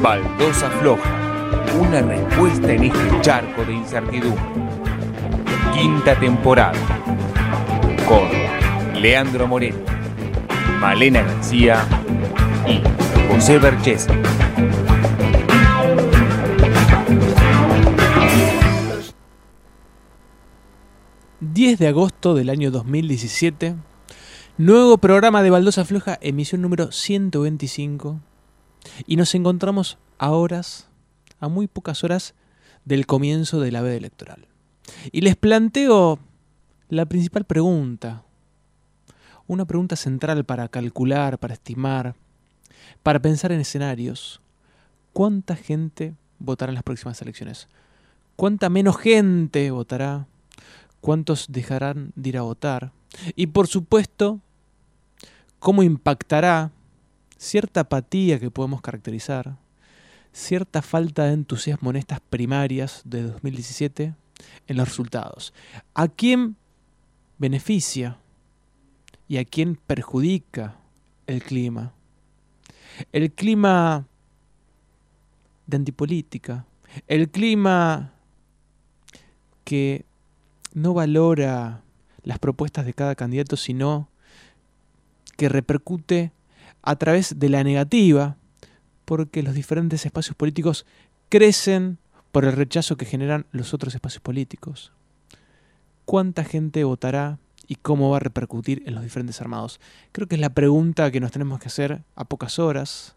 Baldosa Floja, una respuesta en este charco de incertidumbre. Quinta temporada, con Leandro Moreno, Malena García y José Berchesi. ...10 de agosto del año 2017... nuevo programa de Baldosa Floja, emisión número 125... y nos encontramos a muy pocas horas del comienzo de la veda electoral. Y les planteo la principal pregunta, una pregunta central para calcular, para estimar, para pensar en escenarios. ¿Cuánta gente votará en las próximas elecciones? ¿Cuánta menos gente votará? ¿Cuántos dejarán de ir a votar? Y por supuesto, ¿cómo impactará cierta apatía que podemos caracterizar, cierta falta de entusiasmo en estas primarias de 2017 en los resultados? ¿A quién beneficia y a quién perjudica el clima? El clima de antipolítica, el clima que no valora las propuestas de cada candidato, sino que repercute a través de la negativa, porque los diferentes espacios políticos crecen por el rechazo que generan los otros espacios políticos. ¿Cuánta gente votará y cómo va a repercutir en los diferentes armados? Creo que es la pregunta que nos tenemos que hacer a pocas horas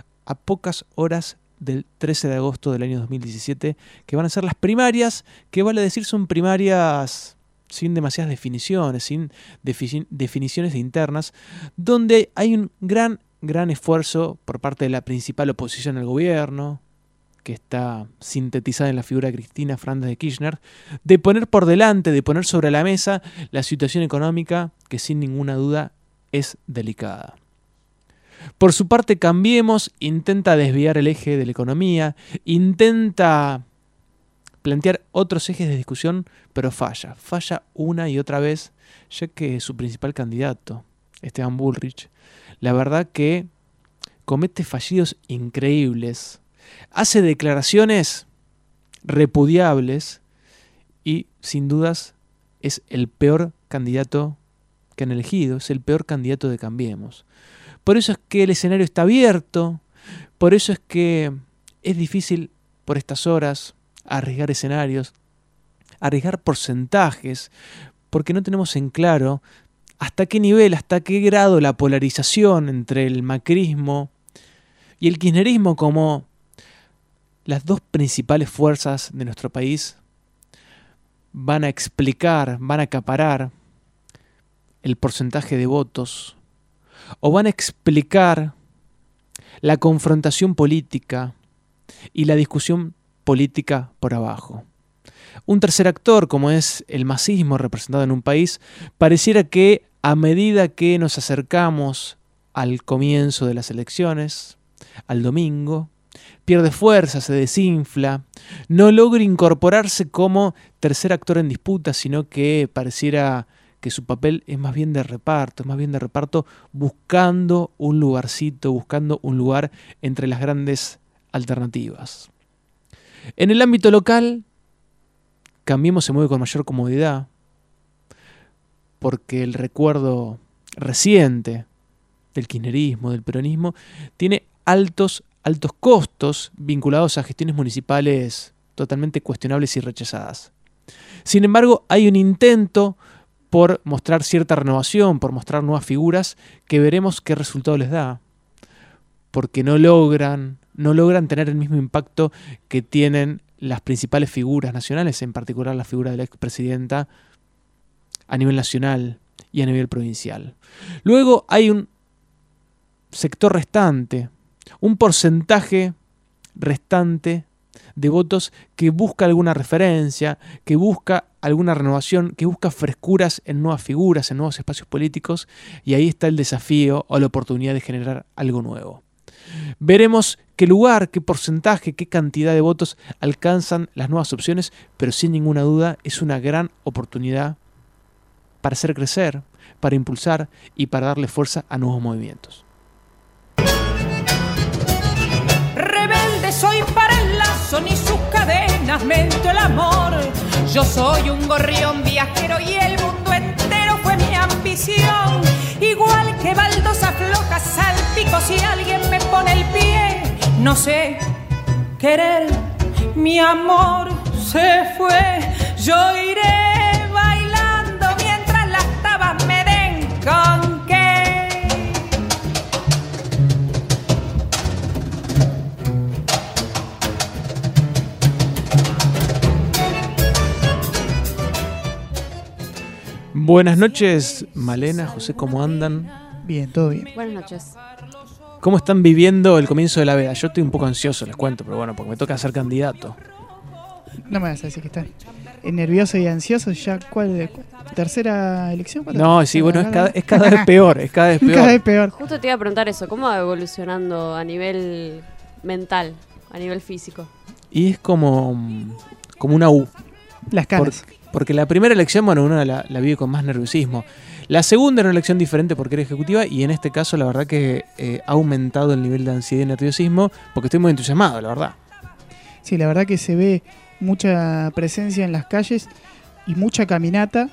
del 13 de agosto del año 2017, que van a ser las primarias, que vale decir son primarias sin demasiadas definiciones, sin definiciones internas, donde hay un gran esfuerzo por parte de la principal oposición al gobierno, que está sintetizada en la figura de Cristina Fernández de Kirchner, de poner por delante, de poner sobre la mesa la situación económica, que sin ninguna duda es delicada. Por su parte, Cambiemos intenta desviar el eje de la economía, intenta plantear otros ejes de discusión, pero falla una y otra vez, ya que su principal candidato, Esteban Bullrich, la verdad que comete fallidos increíbles, hace declaraciones repudiables y sin dudas es el peor candidato que han elegido, es el peor candidato de Cambiemos. Por eso es que el escenario está abierto, por eso es que es difícil por estas horas arriesgar escenarios, arriesgar porcentajes, porque no tenemos en claro hasta qué nivel, hasta qué grado la polarización entre el macrismo y el kirchnerismo como las dos principales fuerzas de nuestro país van a explicar, van a acaparar el porcentaje de votos o van a explicar la confrontación política y la discusión política por abajo. Un tercer actor, como es el masismo representado en un país, pareciera que a medida que nos acercamos al comienzo de las elecciones, al domingo, pierde fuerza, se desinfla, no logra incorporarse como tercer actor en disputa, sino que pareciera que su papel es más bien de reparto, buscando un lugarcito, buscando un lugar entre las grandes alternativas. En el ámbito local, Cambiemos se mueve con mayor comodidad, porque el recuerdo reciente del kirchnerismo, del peronismo, tiene altos costos vinculados a gestiones municipales totalmente cuestionables y rechazadas. Sin embargo, hay un intento por mostrar cierta renovación, por mostrar nuevas figuras, que veremos qué resultado les da, porque no logran tener el mismo impacto que tienen las principales figuras nacionales, en particular la figura de la expresidenta a nivel nacional y a nivel provincial. Luego hay un sector restante, un porcentaje restante de votos que busca alguna referencia, que busca alguna renovación, que busca frescuras en nuevas figuras, en nuevos espacios políticos, y ahí está el desafío o la oportunidad de generar algo nuevo. Veremos qué lugar, qué porcentaje, qué cantidad de votos alcanzan las nuevas opciones, pero sin ninguna duda es una gran oportunidad para hacer crecer, para impulsar y para darle fuerza a nuevos movimientos. Rebelde tenazmente el amor. Yo soy un gorrión viajero y el mundo entero fue mi ambición. Igual que baldosa floja salpico si alguien me pone el pie. No sé querer, mi amor se fue. Yo iré bailando mientras las tabas me den con qué. Buenas noches, Malena, José, ¿cómo andan? Bien, todo bien. Buenas noches. ¿Cómo están viviendo el comienzo de la veda? Yo estoy un poco ansioso, les cuento, pero bueno, porque me toca ser candidato. No me vas a decir que están nervioso y ansioso ya. ¿Cuál? ¿Tercera elección? No, sí, bueno, es cada vez peor, es cada vez peor. Cada vez peor. Justo te iba a preguntar eso, ¿cómo va evolucionando a nivel mental, a nivel físico? Y es como una U. Las caras. Porque la primera elección, bueno, uno la vive con más nerviosismo. La segunda era una elección diferente porque era ejecutiva y en este caso la verdad que ha aumentado el nivel de ansiedad y nerviosismo porque estoy muy entusiasmado, la verdad. Sí, la verdad que se ve mucha presencia en las calles y mucha caminata,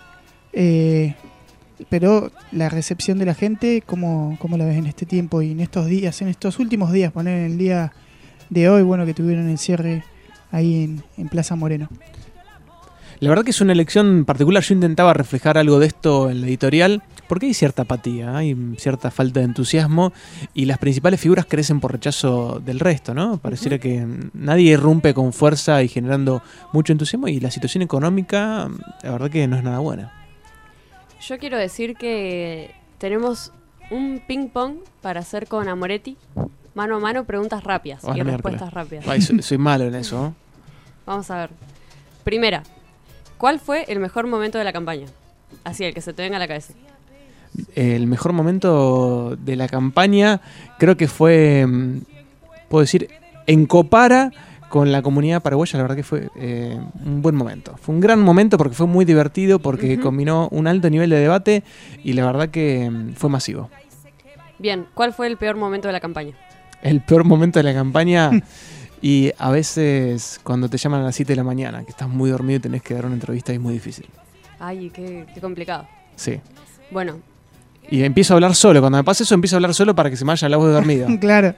pero la recepción de la gente, ¿cómo la ves en este tiempo y en estos días, en estos últimos días, poner en el día de hoy, bueno, que tuvieron el cierre ahí en Plaza Moreno? La verdad que es una elección particular. Yo intentaba reflejar algo de esto en la editorial porque hay cierta apatía, hay cierta falta de entusiasmo y las principales figuras crecen por rechazo del resto, ¿no? Pareciera que nadie irrumpe con fuerza y generando mucho entusiasmo y la situación económica, la verdad que no es nada buena. Yo quiero decir que tenemos un ping pong para hacer con Amoretti, mano a mano, preguntas rápidas y respuestas rápidas. Ay, soy malo en eso, ¿no? Vamos a ver. Primera, ¿cuál fue el mejor momento de la campaña? Así, el que se te venga a la cabeza. El mejor momento de la campaña creo que fue, puedo decir, en Copara con la comunidad paraguaya. La verdad que fue un buen momento. Fue un gran momento porque fue muy divertido, porque combinó un alto nivel de debate y la verdad que fue masivo. Bien, ¿cuál fue el peor momento de la campaña? El peor momento de la campaña... Y a veces cuando te llaman a las 7 de la mañana, que estás muy dormido y tenés que dar una entrevista, es muy difícil. Ay, qué complicado. Sí. Bueno. Y empiezo a hablar solo. Cuando me pasa eso, empiezo a hablar solo para que se me vaya la voz de dormido. Claro.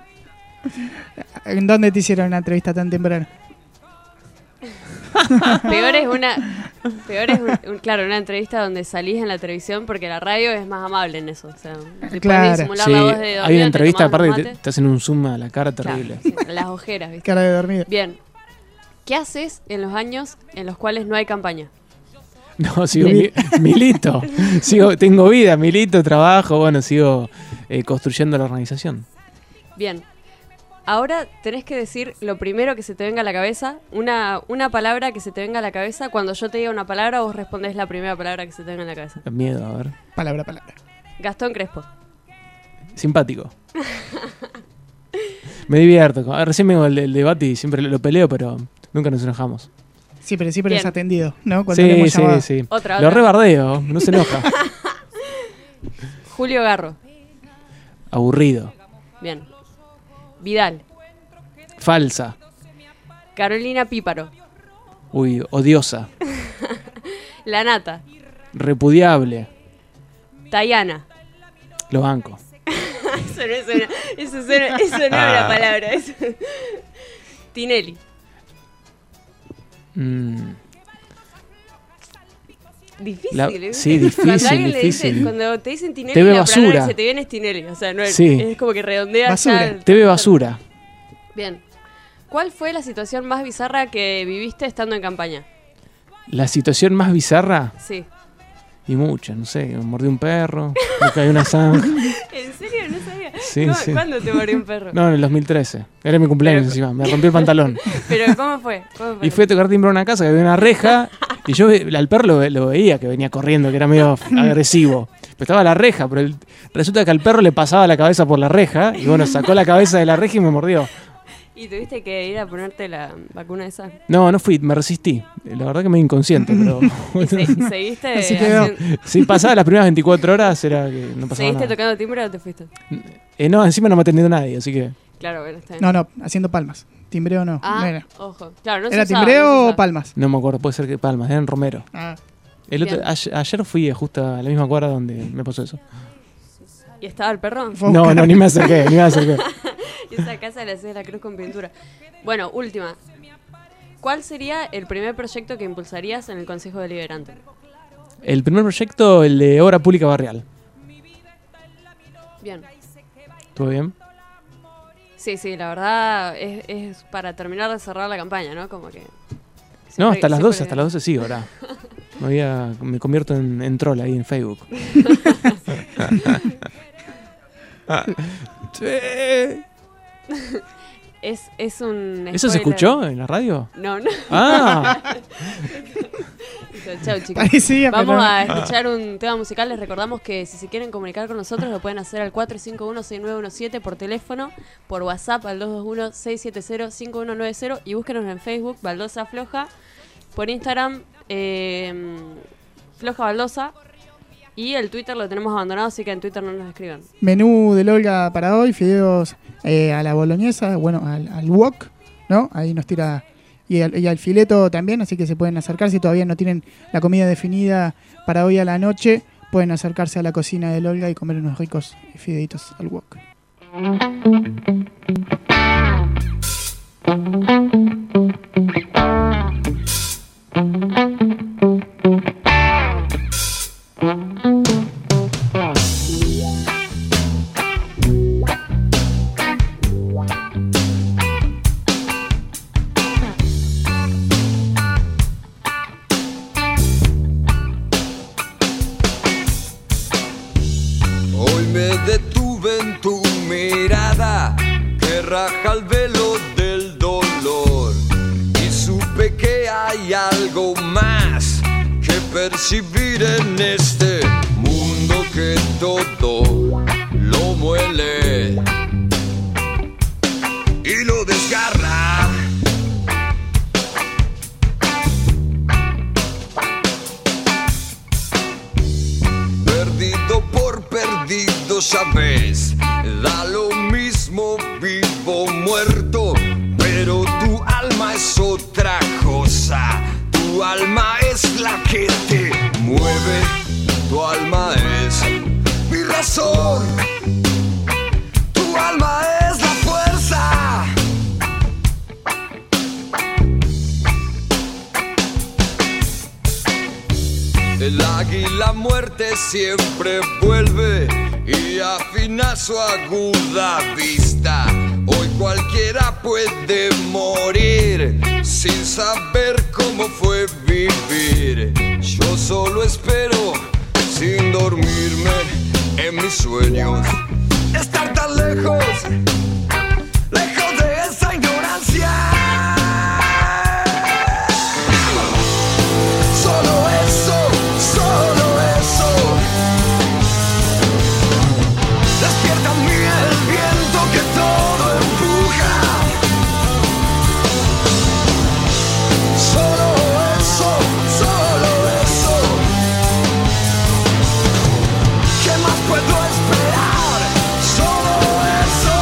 ¿En dónde te hicieron una entrevista tan temprano? Peor es claro, una entrevista donde salís en la televisión, porque la radio es más amable en eso. O sea, claro. Disimular Sí, la voz de dormido, hay una entrevista aparte que te hacen un zoom a la cara terrible. Claro, sí, las ojeras, ¿viste? Cara de dormido. Bien. ¿Qué haces en los años en los cuales no hay campaña? No, sigo milito. Tengo vida, milito, trabajo, bueno, sigo construyendo la organización. Bien. Ahora tenés que decir lo primero que se te venga a la cabeza, una palabra que se te venga a la cabeza. Cuando yo te diga una palabra, vos respondés la primera palabra que se te venga a la cabeza. Miedo, a ver. Palabra. Gastón Crespo. Simpático. Me divierto. Recién vengo del debate y siempre lo peleo, pero nunca nos enojamos. Sí, pero siempre Bien. es atendido, ¿no? Cuando le hemos llamado. Sí. Otra. Lo rebardeo, no se enoja. Julio Garro. Aburrido. Bien. Vidal. Falsa. Carolina Píparo. Uy, odiosa. La Nata. Repudiable. Tayana. Lo banco. Eso no es una palabra. Tinelli. Difícil, sí, difícil. Cuando te dicen Tinelli, TV la palabra basura. que se te viene es Tinelli. O sea, no es, Sí. es como que redondea. Basura. TV basura. Bien. ¿Cuál fue la situación más bizarra que viviste estando en campaña? La situación más bizarra Sí. y muchas, no sé, me mordió un perro, me cayó una zanja. ¿En serio? No sabía. Sí, ¿Cómo- sí. ¿Cuándo te mordió un perro? No, en el 2013. Era mi cumpleaños Pero- encima, me rompió el pantalón. Pero ¿cómo fue? Y fui a tocar timbre a una casa que había una reja y yo al perro lo veía que venía corriendo, que era medio agresivo. Pero estaba la reja, pero resulta que al perro le pasaba la cabeza por la reja y bueno, sacó la cabeza de la reja y me mordió. ¿Y tuviste que ir a ponerte la vacuna esa? No fui, me resistí. La verdad que me inconsciente, pero... ¿Y seguiste, Así quedó. Si pasaba las primeras 24 horas era que no pasaba ¿seguiste nada. tocando timbre o te fuiste? No, encima no me ha atendido nadie, así que... Claro, bueno, está bien. No, haciendo palmas. Timbreo no. Ah, no era. ojo. Claro, no se ¿Era usaba, timbreo no se o usaba. palmas? No me acuerdo, puede ser que Palmas, eran Romero. Ah, El otro, Bien. ayer fui justo a la misma cuadra donde me pasó eso. ¿Y estaba el perro? fue a No, buscar. no, ni me acerqué, ni me acerqué. Esa casa le hacía la cruz con pintura. Bueno, última. ¿Cuál sería el primer proyecto que impulsarías en el Consejo Deliberante? El primer proyecto, el de obra pública barrial. Bien. ¿Estuvo bien? Sí, la verdad es para terminar de cerrar la campaña, ¿no? Como que... No, siempre- hasta las siempre- 12, hasta las 12 sigo ahora. Me convierto en troll ahí en Facebook. Es un... ¿Eso se spoiler. escuchó en la radio? No, no. Ah, Chau, chicos. Parecía, Vamos pero... a escuchar un tema musical. Les recordamos que si se quieren comunicar con nosotros lo pueden hacer al 451-6917 por teléfono, por WhatsApp al 221-670-5190 y búsquenos en Facebook, Baldosa Floja, por Instagram, Floja Baldosa, y el Twitter lo tenemos abandonado, así que en Twitter no nos escriban. Menú del Olga para hoy, fideos a la boloñesa, bueno, al wok, ¿no? Ahí nos tira... Y al fileto también, así que se pueden acercar. Si todavía no tienen la comida definida para hoy a la noche, pueden acercarse a la cocina del Olga y comer unos ricos fideitos al wok. Hoy me detuve en tu mirada que raja el velo del dolor y supe que hay algo más que percibir en este mundo que todo lo muele y lo desgarra. Perdido por perdido, sabes, da lo mismo vivo o muerto, pero tu alma es otra cosa. Tu alma es la que te mueve, tu alma es mi razón, tu alma es la fuerza. El águila muerte siempre vuelve y afina su aguda vista. Hoy cualquiera puede morir sin saber cómo fue vivir. Yo solo espero sin dormirme en mis sueños. Estar tan lejos, lejos de esa ignorancia. Solo eso, solo eso. Despierta en mí el viento que todo empuja. Solo eso, solo eso. ¿Qué más puedo esperar? Solo eso.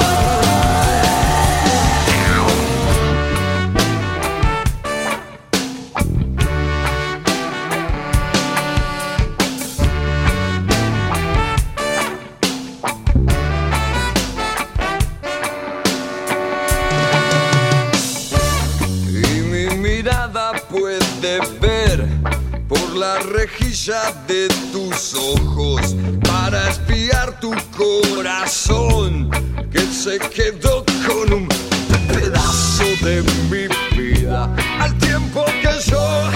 Y mi mirada puede ver por la rejilla de tus ojos para espiar tu corazón que se quedó con un pedazo de mi vida al tiempo que yo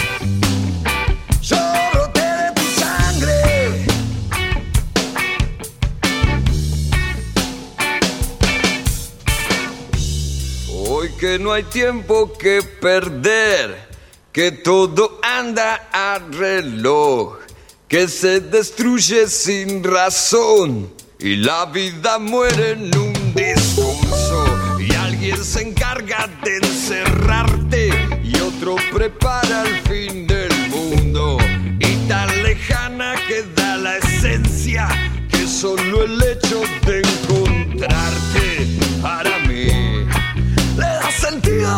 broté de tu sangre. Hoy que no hay tiempo que perder, que todo anda a reloj, que se destruye sin razón y la vida muere en un discurso y alguien se encarga de encerrarte y otro prepara el fin del mundo y tan lejana queda la esencia que solo el hecho de encontrarte para mí le da sentido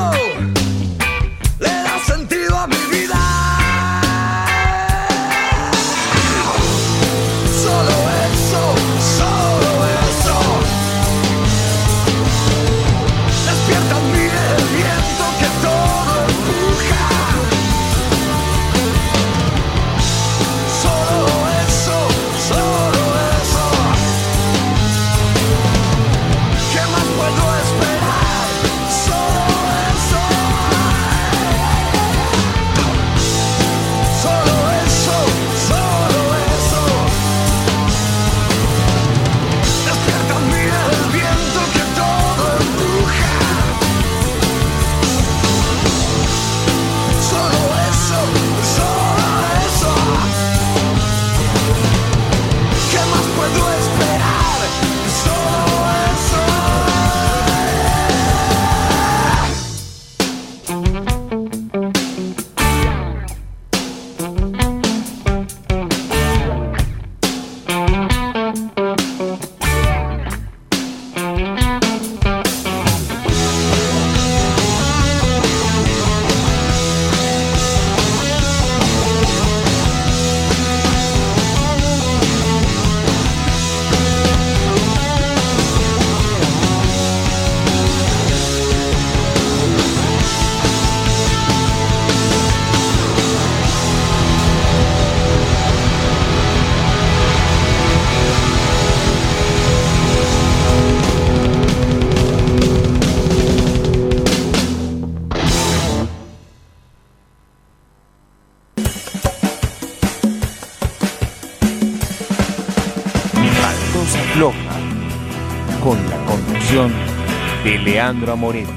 con la conducción de Leandro Amoretti.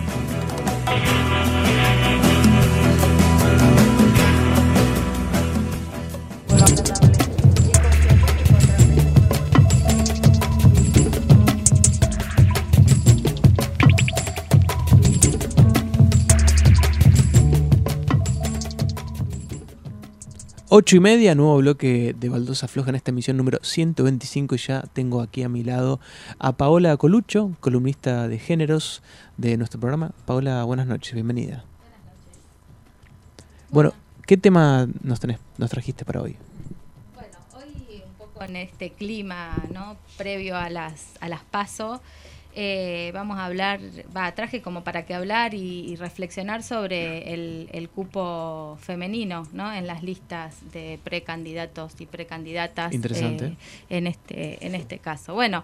Ocho y media, nuevo bloque de Baldosa Floja en esta emisión número 125 y ya tengo aquí a mi lado a Paola Coluccio, columnista de géneros de nuestro programa. Paola, buenas noches, bienvenida. Bueno, ¿qué tema nos trajiste para hoy? Bueno, hoy un poco en este clima, ¿no?, previo a las PASO, vamos a hablar, traje como para que hablar y reflexionar sobre el cupo femenino, ¿no?, en las listas de precandidatos y precandidatas. Interesante. En este caso. Bueno,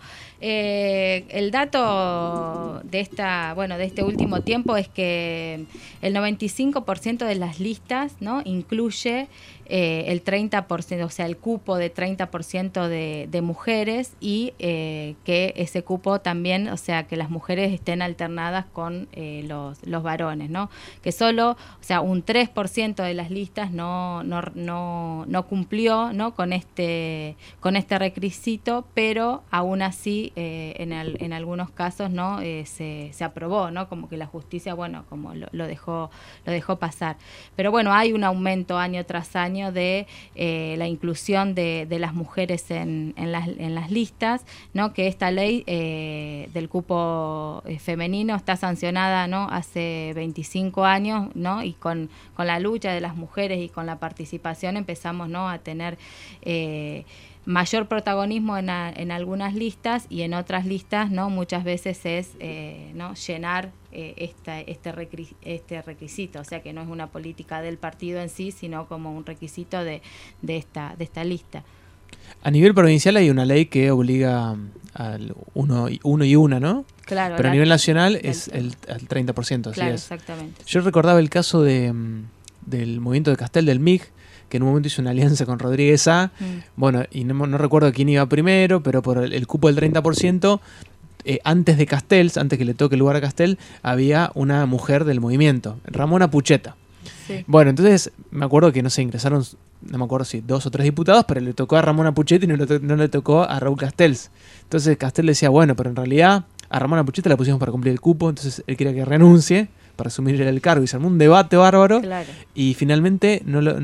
el dato de este último tiempo es que el 95% de las listas, ¿no?, incluye el 30%, o sea, el cupo de 30% de mujeres y que ese cupo también, o sea, que las mujeres estén alternadas con los varones, ¿no? Que solo, o sea, un 3% de las listas no cumplió, ¿no?, con este requisito, pero aún así en algunos casos, ¿no?, se aprobó, ¿no?, como que la justicia, bueno, como lo dejó pasar. Pero bueno, hay un aumento año tras año de la inclusión de las mujeres en las listas, ¿no?, que esta ley del cupo femenino está sancionada, ¿no?, hace 25 años, ¿no?, y con la lucha de las mujeres y con la participación empezamos, ¿no?, a tener mayor protagonismo en algunas listas, y en otras listas, ¿no?, muchas veces es ¿no?, llenar este requisito, o sea que no es una política del partido en sí, sino como un requisito de esta lista. A nivel provincial hay una ley que obliga al uno y una, ¿no? Claro. Pero a nivel nacional es el 30%, así claro, es. Exactamente. Yo recordaba el caso del movimiento de Castel, del MIG, que en un momento hizo una alianza con Rodríguez A. Bueno, y no recuerdo quién iba primero, pero por el cupo del 30%, antes de Castells, antes que le toque el lugar a Castel, había una mujer del movimiento, Ramona Pucheta. Sí. Bueno, entonces me acuerdo que, no sé, ingresaron, no me acuerdo si 2 o 3 diputados, pero le tocó a Ramona Pucheta y no le tocó a Raúl Castells. Entonces Castel decía, bueno, pero en realidad a Ramona Pucheta la pusimos para cumplir el cupo, entonces él quería que renuncie para asumir el cargo, y se armó un debate bárbaro. Claro. Y finalmente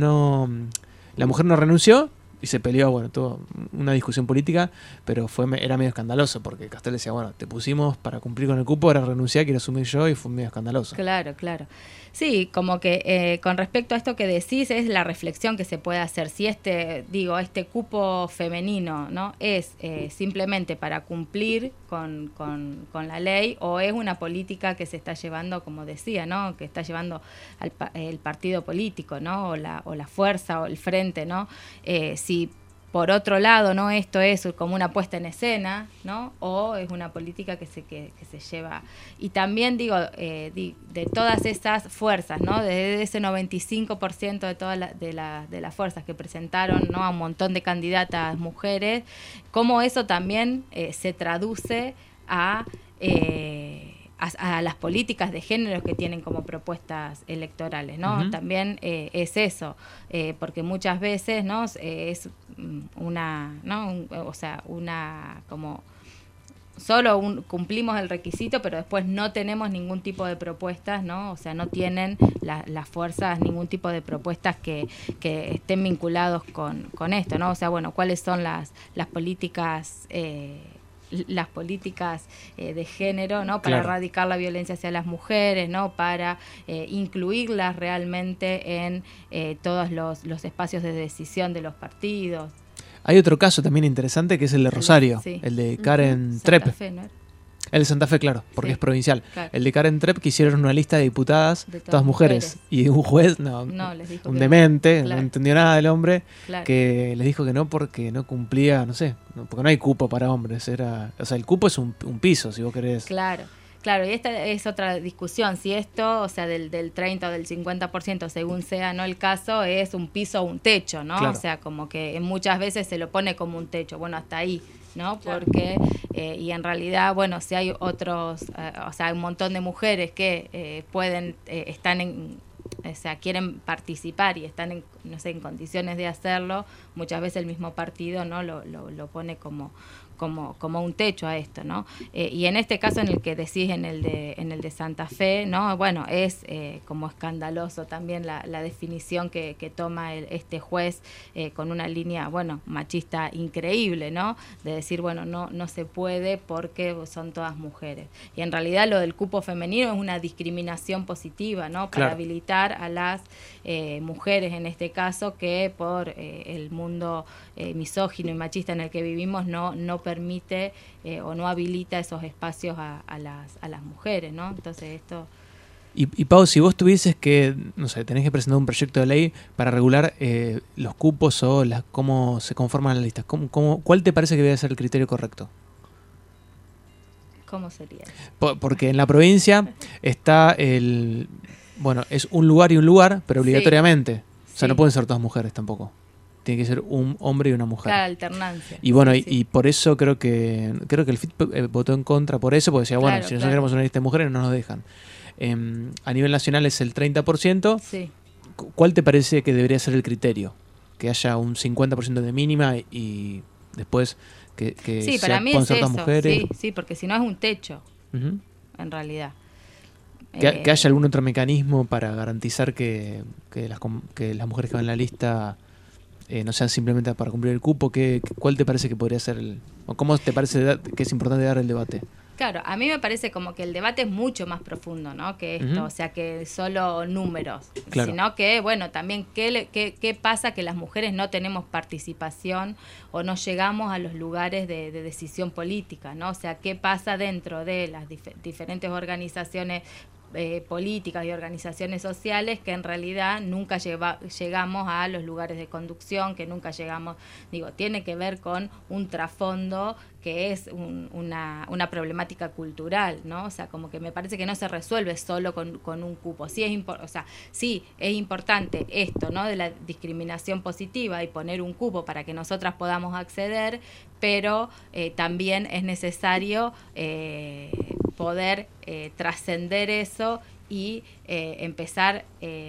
la mujer no renunció y se peleó, bueno, tuvo una discusión política, pero era medio escandaloso, porque Castel decía, bueno, te pusimos para cumplir con el cupo, ahora renunciar, quiero asumir yo, y fue medio escandaloso. Claro. Sí, como que con respecto a esto que decís, es la reflexión que se puede hacer. Si este cupo femenino, ¿no?, es simplemente para cumplir con la ley, o es una política que se está llevando, como decía, ¿no?, que está llevando el partido político, ¿no?, o la fuerza o el frente, ¿no? Si por otro lado, ¿no?, esto es como una puesta en escena, ¿no?, o es una política que se lleva. Y también digo, de todas esas fuerzas, ¿no?, de ese 95% de todas de las fuerzas que presentaron, ¿no?, a un montón de candidatas mujeres, cómo eso también se traduce a las políticas de género que tienen como propuestas electorales, ¿no? Uh-huh. También es eso, porque muchas veces, ¿no?, es una, ¿no?, una como solo cumplimos el requisito, pero después no tenemos ningún tipo de propuestas, ¿no? O sea, no tienen las fuerzas ningún tipo de propuestas que estén vinculados con esto, ¿no? O sea, bueno, ¿cuáles son las políticas de género, ¿no?, para erradicar la violencia hacia las mujeres, ¿no?, para incluirlas realmente en todos los espacios de decisión de los partidos. Hay otro caso también interesante, que es el de Rosario, sí. El de Karen Trepp. Santa Fe, ¿no? El de Santa Fe, claro, porque sí, es provincial. Claro. El de Karen Trepp, que hicieron una lista de diputadas, todas mujeres. Y un juez, les dijo un demente, claro, no entendió nada del hombre, claro, que les dijo que no porque no cumplía, no sé, porque no hay cupo para hombres. O sea, el cupo es un piso, si vos querés. Claro. Claro, y esta es otra discusión, si esto, o sea, del 30 o del 50%, según sea, ¿no?, el caso, es un piso o un techo, ¿no? Claro. O sea, como que muchas veces se lo pone como un techo, bueno, hasta ahí ¿no? Porque, y en realidad, bueno, si hay otros, o sea, hay un montón de mujeres que pueden, están en, o sea, quieren participar y están en, no sé, en condiciones de hacerlo, muchas veces el mismo partido, ¿no? Lo pone como un techo a esto, ¿no? Y en este caso, en el que decís, en el de Santa Fe, ¿no? Bueno, es como escandaloso también la definición que toma este juez con una línea, bueno, machista increíble, ¿no? De decir, bueno, no se puede porque son todas mujeres. Y en realidad lo del cupo femenino es una discriminación positiva, ¿no? Para Claro. habilitar a las mujeres, en este caso, que por el mundo misógino y machista en el que vivimos no permite o no habilita esos espacios a las mujeres, ¿no? Entonces esto... Y Pau, si vos tuvieses que, no sé, tenés que presentar un proyecto de ley para regular los cupos o cómo se conforman las listas, ¿cuál te parece que debe ser el criterio correcto? ¿Cómo sería? Porque en la provincia está bueno, es un lugar y un lugar, pero obligatoriamente. O sea, Sí. no pueden ser todas mujeres tampoco. Tiene que ser un hombre y una mujer. Claro, alternancia. Y bueno, Sí, y por eso creo que el FIT votó en contra por eso, porque decía, bueno, Claro, si nosotros claro. queremos una lista de mujeres no nos dejan. A nivel nacional es el 30%. Sí. ¿Cuál te parece que debería ser el criterio? Que haya un 50% de mínima y después que Sí, para mí puedan es ser eso. todas mujeres. Sí, porque si no es un techo, Ujú. en realidad. Que haya algún otro mecanismo para garantizar que las mujeres que van en la lista no sean simplemente para cumplir el cupo. ¿Cuál te parece que podría ser o cómo te parece que es importante dar el debate? Claro, a mí me parece como que el debate es mucho más profundo, ¿no? Que esto, Ujú. o sea, que solo números, Claro. sino que, bueno, también qué pasa que las mujeres no tenemos participación o no llegamos a los lugares de decisión política, ¿no? O sea, qué pasa dentro de las diferentes organizaciones políticas y organizaciones sociales que en realidad nunca llegamos a los lugares de conducción, que nunca llegamos, digo, tiene que ver con un trasfondo que es una problemática cultural, ¿no? O sea, como que me parece que no se resuelve solo con un cupo. Sí es importante esto, ¿no? De la discriminación positiva y poner un cupo para que nosotras podamos acceder, pero también es necesario poder trascender eso y empezar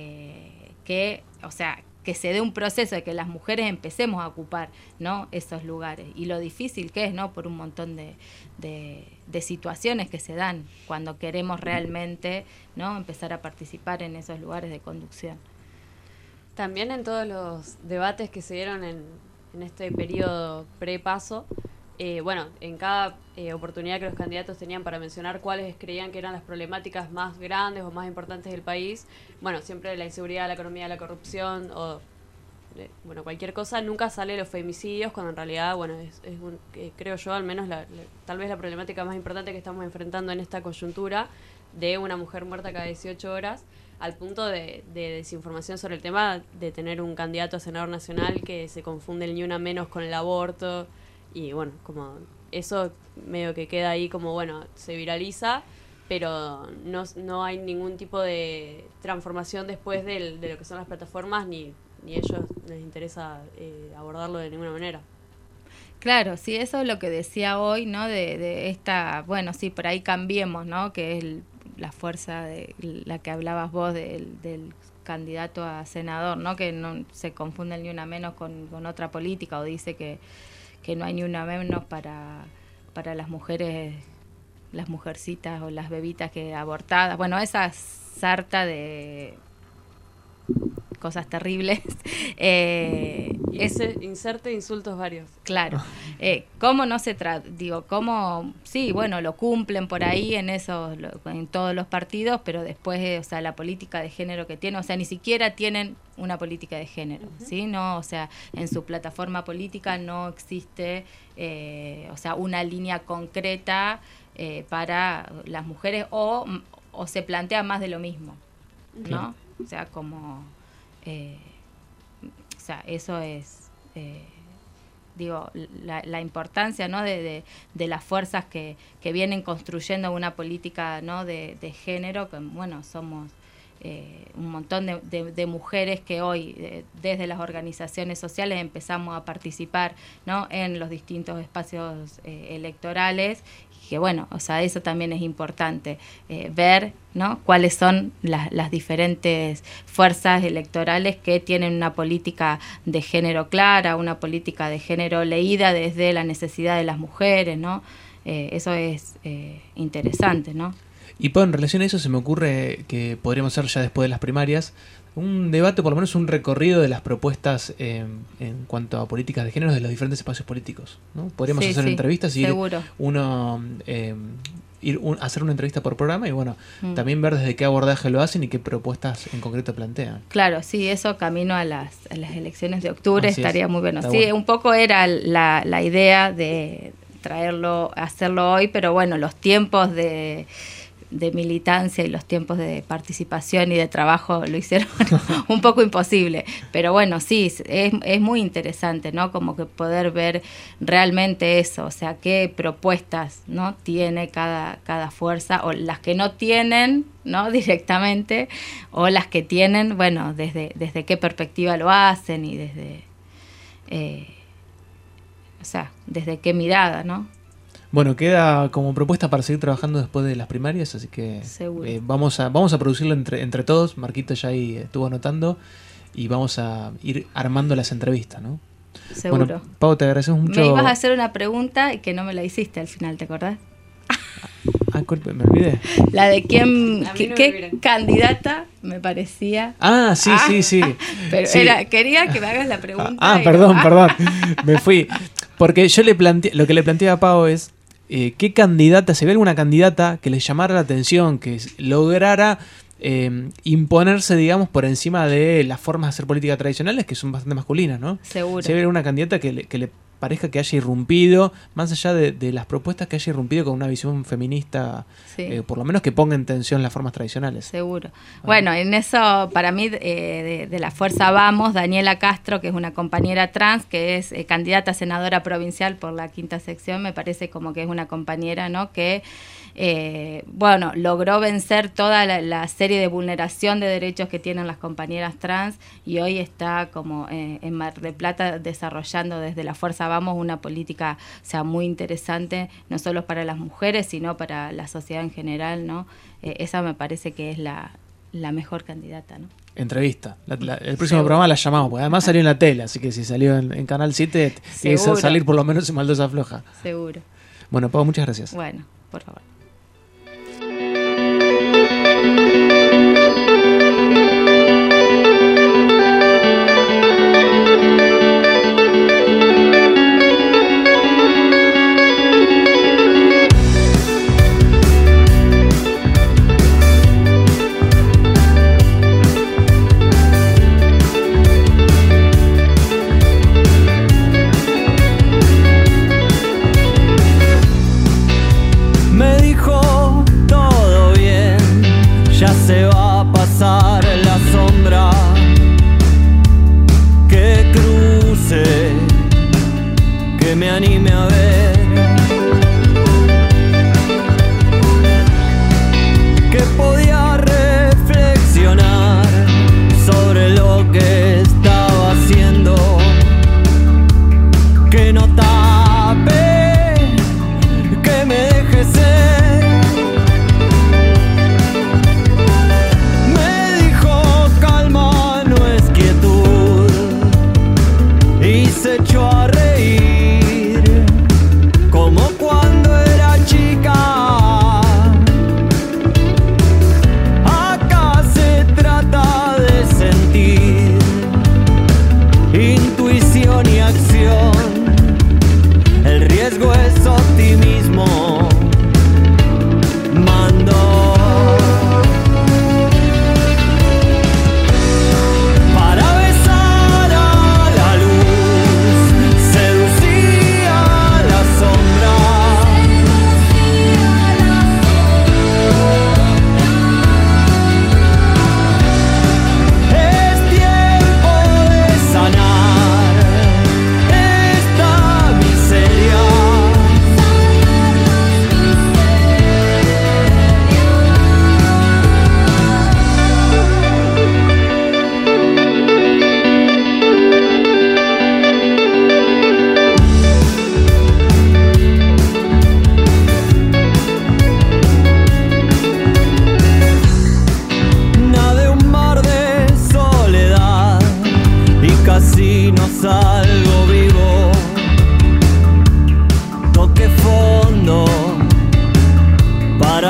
que se dé un proceso de que las mujeres empecemos a ocupar, ¿no? Esos lugares y lo difícil que es, ¿no? Por un montón de situaciones que se dan cuando queremos realmente, ¿no? Empezar a participar en esos lugares de conducción. También en todos los debates que se dieron en este periodo pre-paso, bueno, en cada oportunidad que los candidatos tenían para mencionar cuáles creían que eran las problemáticas más grandes o más importantes del país, bueno, siempre la inseguridad, la economía, la corrupción o bueno, cualquier cosa, nunca sale los femicidios, cuando en realidad, bueno, creo yo, al menos tal vez la problemática más importante que estamos enfrentando en esta coyuntura de una mujer muerta cada 18 horas, al punto de desinformación sobre el tema, de tener un candidato a senador nacional que se confunde el ni una menos con el aborto. Y bueno, como eso medio que queda ahí como, bueno, se viraliza, pero no hay ningún tipo de transformación después de lo que son las plataformas, ni ellos les interesa abordarlo de ninguna manera. Claro, sí, eso es lo que decía hoy, ¿no? De esta, bueno, sí, por ahí cambiemos, ¿no? Que es la fuerza de la que hablabas vos del candidato a senador, ¿no? Que no se confunde el ni una menos con otra política o dice que no hay ni una menos para las mujeres, las mujercitas o las bebitas que abortadas. Bueno, esa sarta de cosas terribles. Inserte insultos varios. Claro. ¿Cómo no se cómo, sí, bueno, lo cumplen por ahí en todos los partidos, pero después, o sea, la política de género que tienen, o sea, ni siquiera tienen una política de género, ¿sí? No, o sea, en su plataforma política no existe, o sea, una línea concreta para las mujeres o se plantea más de lo mismo, ¿no? Claro. O sea, como... o sea, eso es... digo, la importancia, ¿no? de las fuerzas que vienen construyendo una política, ¿no? de género, que bueno, somos un montón de mujeres que hoy desde las organizaciones sociales empezamos a participar, ¿no?, en los distintos espacios electorales, que bueno, o sea, eso también es importante, ver, ¿no?, cuáles son las diferentes fuerzas electorales que tienen una política de género clara, una política de género leída desde la necesidad de las mujeres, ¿no? Eso es interesante, ¿no? Y Pau, en relación a eso se me ocurre que podríamos hacer ya después de las primarias un debate, por lo menos un recorrido de las propuestas en cuanto a políticas de género de los diferentes espacios políticos, ¿no? Podríamos hacer entrevistas y hacer una entrevista por programa y bueno, también ver desde qué abordaje lo hacen y qué propuestas en concreto plantean. Claro, sí, eso camino a las elecciones de octubre. Así estaría muy bueno. Está Sí, bueno. Un poco era la idea de hacerlo hoy, pero bueno, los tiempos de militancia y los tiempos de participación y de trabajo lo hicieron un poco imposible. Pero bueno, sí, es muy interesante, ¿no? Como que poder ver realmente eso, o sea, qué propuestas, ¿no?, tiene cada fuerza, o las que no tienen, ¿no?, directamente, o las que tienen, bueno, desde qué perspectiva lo hacen y desde desde qué mirada, ¿no? Bueno, queda como propuesta para seguir trabajando después de las primarias, así que vamos a producirlo entre todos. Marquito ya ahí estuvo anotando y vamos a ir armando las entrevistas, ¿no? Seguro. Bueno, Pau, te agradecemos mucho. Me ibas a hacer una pregunta y que no me la hiciste al final, ¿te acordás? Me olvidé. La de qué candidata me parecía. Ah, sí. Pero sí. Quería que me hagas la pregunta. Perdón. Me fui. Porque yo lo que le planteé a Pau es qué candidata, se ve alguna candidata que les llamara la atención, que lograra imponerse, digamos, por encima de las formas de hacer política tradicionales, que son bastante masculinas, ¿no? Seguro. Se ve alguna candidata que le parezca que haya irrumpido, más allá de las propuestas, que haya irrumpido con una visión feminista, por lo menos que ponga en tensión las formas tradicionales. Seguro. Bueno, en eso, para mí, de la Fuerza Vamos, Daniela Castro, que es una compañera trans, que es candidata a senadora provincial por la 5ª sección, me parece como que es una compañera, ¿no?, que logró vencer toda la serie de vulneración de derechos que tienen las compañeras trans, y hoy está como en Mar del Plata desarrollando desde la Fuerza Vamos una política, o sea, muy interesante, no solo para las mujeres, sino para la sociedad en general, ¿no? Esa me parece que es la mejor candidata, ¿no? Entrevista. El próximo programa la llamamos, porque además salió en la tele, así que si salió en Canal 7, tiene que salir por lo menos en Maldosa Floja. Seguro. Bueno, Pau, muchas gracias. Bueno, por favor.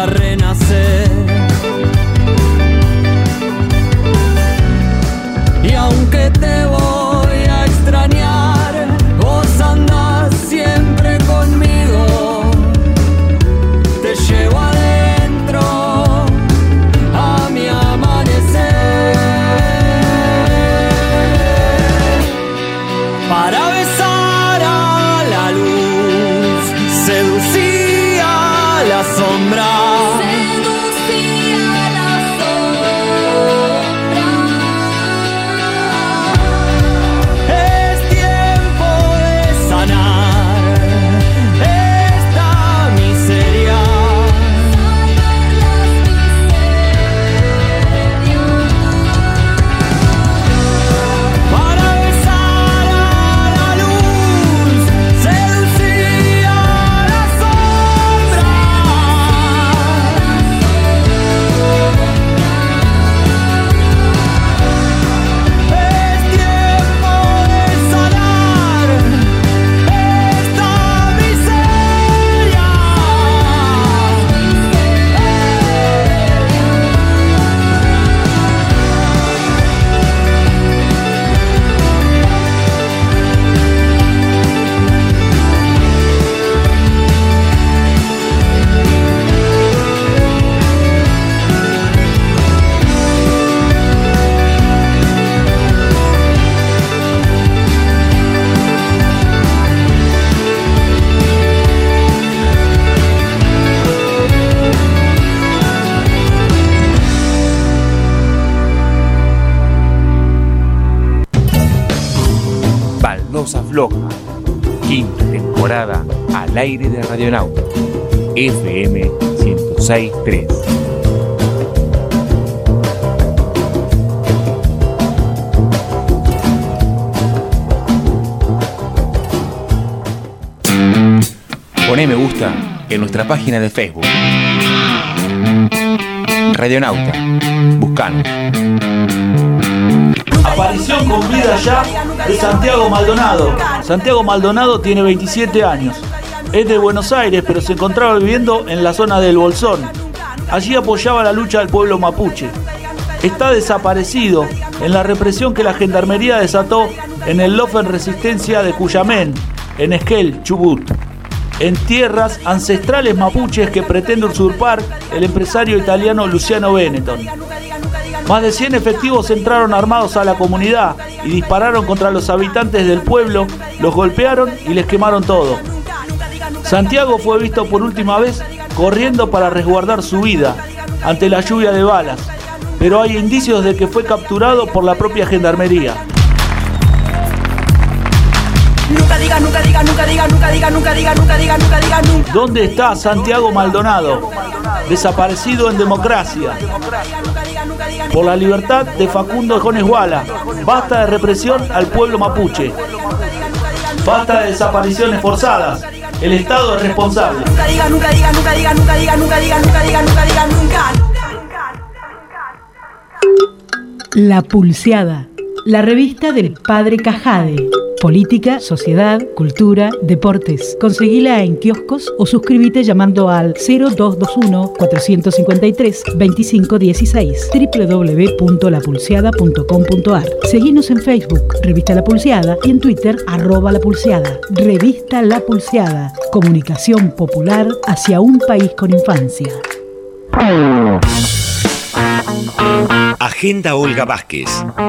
para renacer. Y aunque te voy a extrañar, vos andás siempre conmigo. Te llevo adentro a mi amanecer. Para besar a la luz, seducía la sombra. Floja, quinta temporada al aire de Radionauta, FM 106.3. Poné me gusta en nuestra página de Facebook. Radionauta, buscanos. Aparición con vida ya de Santiago Maldonado. Santiago Maldonado tiene 27 años. Es de Buenos Aires, pero se encontraba viviendo en la zona del Bolsón. Allí apoyaba la lucha del pueblo mapuche. Está desaparecido en la represión que la gendarmería desató en el Lofen Resistencia de Cuyamén, en Esquel, Chubut, en tierras ancestrales mapuches que pretende usurpar el empresario italiano Luciano Benetton. Más de 100 efectivos entraron armados a la comunidad y dispararon contra los habitantes del pueblo, los golpearon y les quemaron todo. Santiago fue visto por última vez corriendo para resguardar su vida ante la lluvia de balas, pero hay indicios de que fue capturado por la propia gendarmería. Nunca diga, nunca diga, nunca diga, nunca diga, nunca diga, nunca diga, nunca diga, nunca. ¿Dónde está Santiago Maldonado? Desaparecido en democracia. Por la libertad de Facundo Jones Guala. Basta de represión al pueblo mapuche. Basta de desapariciones forzadas. El Estado es responsable. Nunca diga, nunca diga, nunca diga, nunca diga, nunca diga, nunca diga, nunca diga, nunca. La Pulseada, la revista del Padre Cajade. Política, sociedad, cultura, deportes. Conseguila en kioscos o suscríbete llamando al 0221-453-2516 www.lapulseada.com.ar. Seguinos en Facebook, Revista La Pulseada, y en Twitter, @lapulseada. Revista La Pulseada. Comunicación popular hacia un país con infancia. Agenda Olga Vázquez.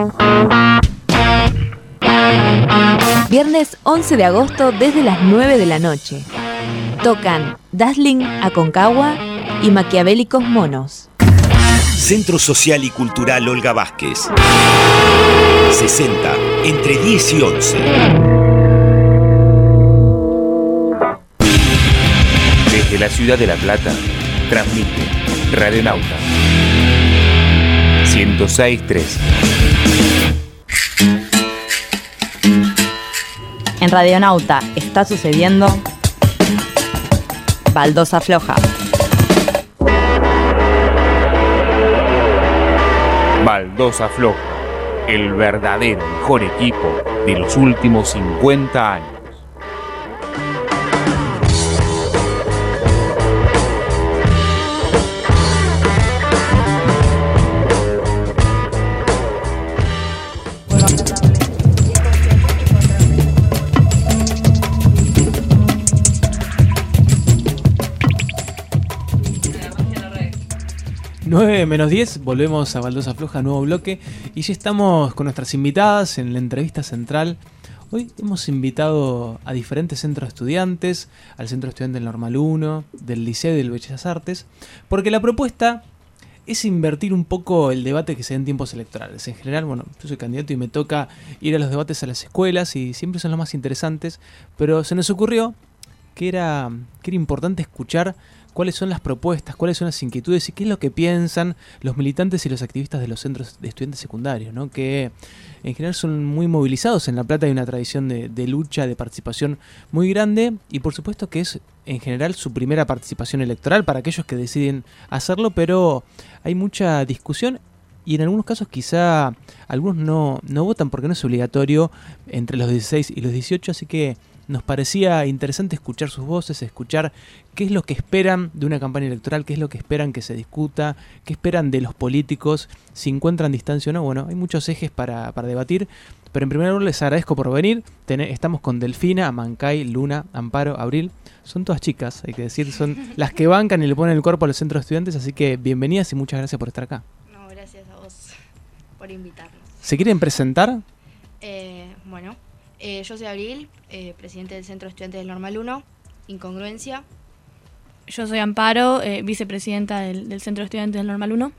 Viernes 11 de agosto desde las 9 de la noche. Tocan Dazzling Aconcagua y Maquiavélicos Monos. Centro Social y Cultural Olga Vázquez. 60, entre 10 y 11. Desde la ciudad de La Plata, transmite Radionauta 106.3. En Radionauta está sucediendo Baldosa Floja. Baldosa Floja, el verdadero mejor equipo de los últimos 50 años. 9 menos 10, volvemos a Baldosa Floja, nuevo bloque. Y ya estamos con nuestras invitadas en la entrevista central. Hoy hemos invitado a diferentes centros de estudiantes, al Centro de Estudiantes del Normal 1, del Liceo y del Bellas Artes, porque la propuesta es invertir un poco el debate que se da en tiempos electorales. En general, bueno, yo soy candidato y me toca ir a los debates a las escuelas y siempre son los más interesantes, pero se nos ocurrió que era importante escuchar cuáles son las propuestas, cuáles son las inquietudes y qué es lo que piensan los militantes y los activistas de los centros de estudiantes secundarios, ¿no? Que en general son muy movilizados. En La Plata hay una tradición de lucha, de participación muy grande y por supuesto que es en general su primera participación electoral para aquellos que deciden hacerlo, pero hay mucha discusión y en algunos casos quizá algunos no votan porque no es obligatorio entre los 16 y los 18, así que nos parecía interesante escuchar sus voces, escuchar qué es lo que esperan de una campaña electoral, qué es lo que esperan que se discuta, qué esperan de los políticos, si encuentran distancia o no. Bueno, hay muchos ejes para debatir, pero en primer lugar les agradezco por venir. Estamos con Delfina, Amancay, Luna, Amparo, Abril. Son todas chicas, hay que decir, son las que bancan y le ponen el cuerpo a los centros de estudiantes, así que bienvenidas y muchas gracias por estar acá. No, gracias a vos por invitarnos. ¿Se quieren presentar? Bueno, yo soy Abril, presidente del Centro de Estudiantes del Normal 1, Incongruencia. Yo soy Amparo, vicepresidenta del Centro de Estudiantes del Normal 1.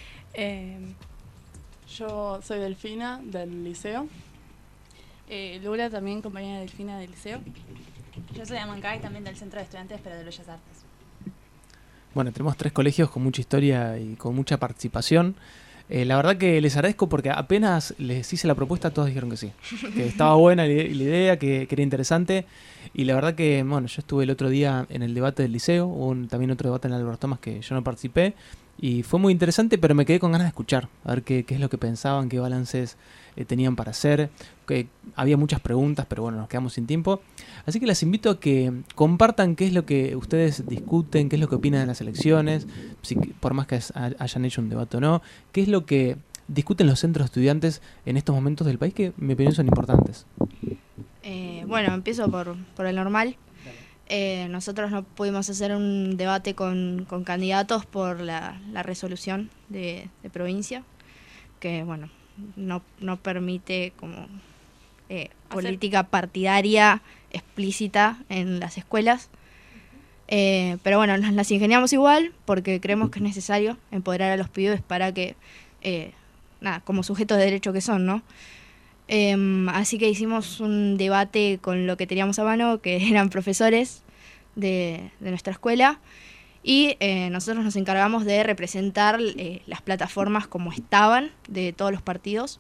Yo soy Delfina, del Liceo. Lula, también compañera de Delfina del Liceo. Yo soy Amancay, también del Centro de Estudiantes, pero de Bellas Artes. Bueno, tenemos 3 colegios con mucha historia y con mucha participación. La verdad que les agradezco porque apenas les hice la propuesta, todos dijeron que sí. Que estaba buena la idea, que era interesante. Y la verdad que, bueno, yo estuve el otro día en el debate del liceo, hubo también otro debate en Alberto Tomás que yo no participé. Y fue muy interesante, pero me quedé con ganas de escuchar, a ver qué es lo que pensaban, qué balances tenían para hacer. Que había muchas preguntas, pero bueno, nos quedamos sin tiempo. Así que les invito a que compartan qué es lo que ustedes discuten, qué es lo que opinan de las elecciones, si, por más que hayan hecho un debate o no, qué es lo que discuten los centros de estudiantes en estos momentos del país, que en mi opinión son importantes. Bueno, empiezo por el normal. Nosotros no pudimos hacer un debate con candidatos por la resolución de provincia, que bueno, no permite como política partidaria explícita en las escuelas. Pero bueno, nos las ingeniamos igual porque creemos que es necesario empoderar a los pibes para que, como sujetos de derecho que son, ¿no? Así que hicimos un debate con lo que teníamos a mano, que eran profesores de nuestra escuela, y nosotros nos encargamos de representar las plataformas como estaban de todos los partidos,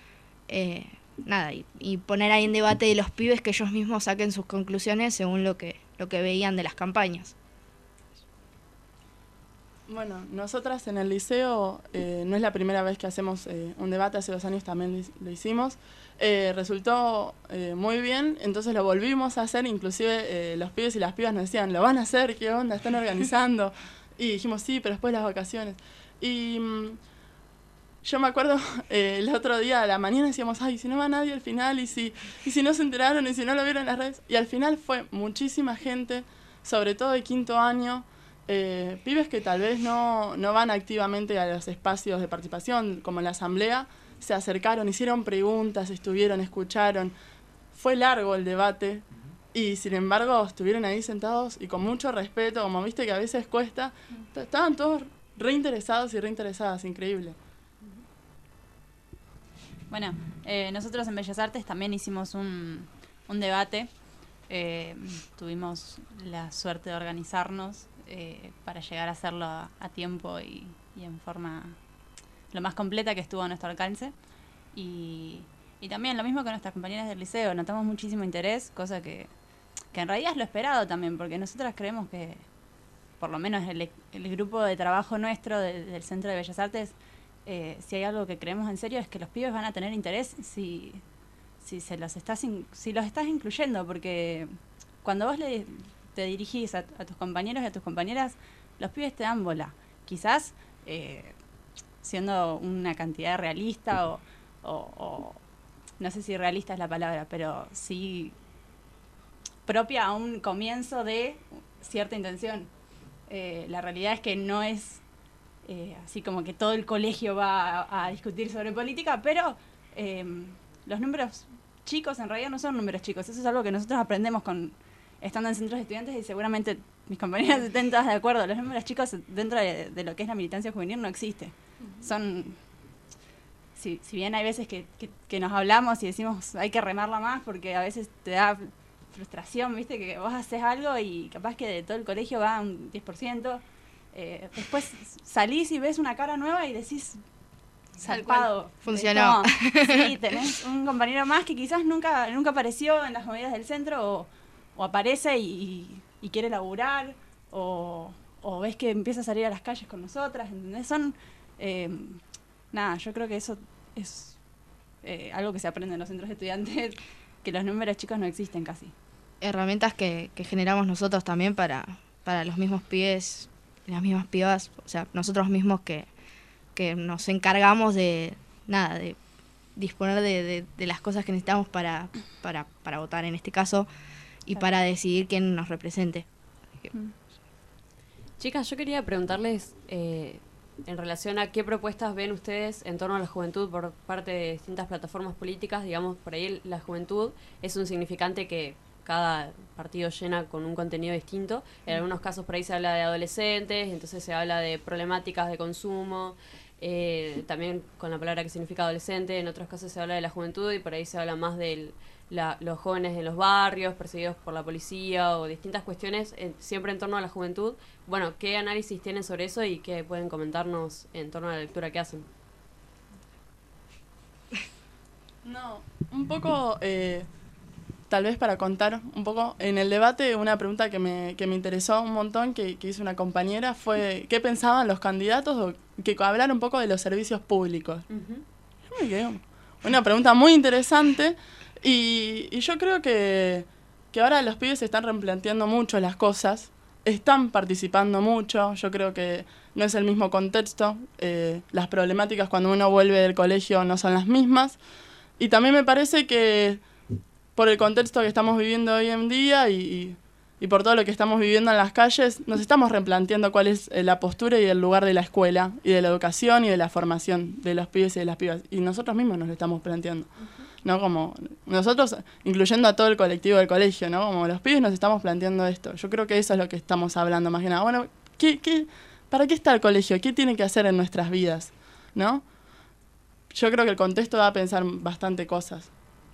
y poner ahí en debate de los pibes que ellos mismos saquen sus conclusiones según lo que veían de las campañas. Bueno, nosotras en el liceo no es la primera vez que hacemos un debate, hace 2 años también lo hicimos. Resultó muy bien, entonces lo volvimos a hacer, inclusive los pibes y las pibas nos decían, ¿lo van a hacer? ¿Qué onda? ¿Están organizando? Y dijimos, sí, pero después de las vacaciones. Y yo me acuerdo, el otro día a la mañana decíamos, ay, si no va nadie al final, y si no se enteraron, y si no lo vieron en las redes. Y al final fue muchísima gente, sobre todo de 5º año, pibes que tal vez no van activamente a los espacios de participación, como en la asamblea, se acercaron, hicieron preguntas, estuvieron, escucharon. Fue largo el debate y sin embargo estuvieron ahí sentados y con mucho respeto, como viste que a veces cuesta. Estaban todos reinteresados y reinteresadas, increíble. Bueno, nosotros en Bellas Artes también hicimos un debate. Tuvimos la suerte de organizarnos para llegar a hacerlo a tiempo y en forma lo más completa que estuvo a nuestro alcance. Y también lo mismo que nuestras compañeras del liceo, notamos muchísimo interés, cosa que en realidad es lo esperado también, porque nosotras creemos que, por lo menos el grupo de trabajo nuestro del Centro de Bellas Artes, si hay algo que creemos en serio es que los pibes van a tener interés si los estás incluyendo, porque cuando vos te dirigís a tus compañeros y a tus compañeras, los pibes te dan bola. Quizás siendo una cantidad realista o no sé si realista es la palabra, pero sí propia a un comienzo de cierta intención. La realidad es que no es así como que todo el colegio va a discutir sobre política, pero los números chicos en realidad no son números chicos. Eso es algo que nosotros aprendemos estando en centros de estudiantes, y seguramente mis compañeras estén todas de acuerdo. Los números chicos dentro de lo que es la militancia juvenil no existe. Son, si bien hay veces que nos hablamos y decimos hay que remarla más, porque a veces te da frustración, viste, que vos haces algo y capaz que de todo el colegio va un 10%. Después salís y ves una cara nueva y decís, zarpado. Funcionó. Sí, tenés un compañero más que quizás nunca apareció en las movidas del centro, o aparece y quiere laburar, o ves que empieza a salir a las calles con nosotras, ¿entendés? Son, nada, yo creo que eso es algo que se aprende en los centros de estudiantes, que los números chicos no existen casi. Herramientas que generamos nosotros también para los mismos pibes, las mismas pibas, o sea, nosotros mismos que nos encargamos de disponer de las cosas que necesitamos para votar en este caso, y para decidir quién nos represente. Chicas, yo quería preguntarles en relación a qué propuestas ven ustedes en torno a la juventud por parte de distintas plataformas políticas. Digamos, por ahí la juventud es un significante que cada partido llena con un contenido distinto. En algunos casos por ahí se habla de adolescentes, entonces se habla de problemáticas de consumo, también con la palabra que significa adolescente. En otros casos se habla de la juventud y por ahí se habla más de los jóvenes en los barrios perseguidos por la policía, o distintas cuestiones siempre en torno a la juventud. Bueno, ¿qué análisis tienen sobre eso y qué pueden comentarnos en torno a la lectura que hacen? No, un poco, tal vez para contar un poco, en el debate una pregunta que me interesó un montón, que hizo una compañera, fue ¿qué pensaban los candidatos? O que hablar un poco de los servicios públicos. Me quedé una pregunta muy interesante, y yo creo que ahora los pibes se están replanteando mucho las cosas, están participando mucho. Yo creo que no es el mismo contexto, las problemáticas cuando uno vuelve del colegio no son las mismas, y también me parece que por el contexto que estamos viviendo hoy en día y por todo lo que estamos viviendo en las calles, nos estamos replanteando cuál es la postura y el lugar de la escuela y de la educación y de la formación de los pibes y de las pibas, y nosotros mismos nos lo estamos planteando, ¿no? Como nosotros, incluyendo a todo el colectivo del colegio, ¿no? Como los pibes nos estamos planteando esto. Yo creo que eso es lo que estamos hablando más que nada. Bueno, ¿para qué está el colegio? ¿Qué tiene que hacer en nuestras vidas? ¿No? Yo creo que el contexto da a pensar bastante cosas.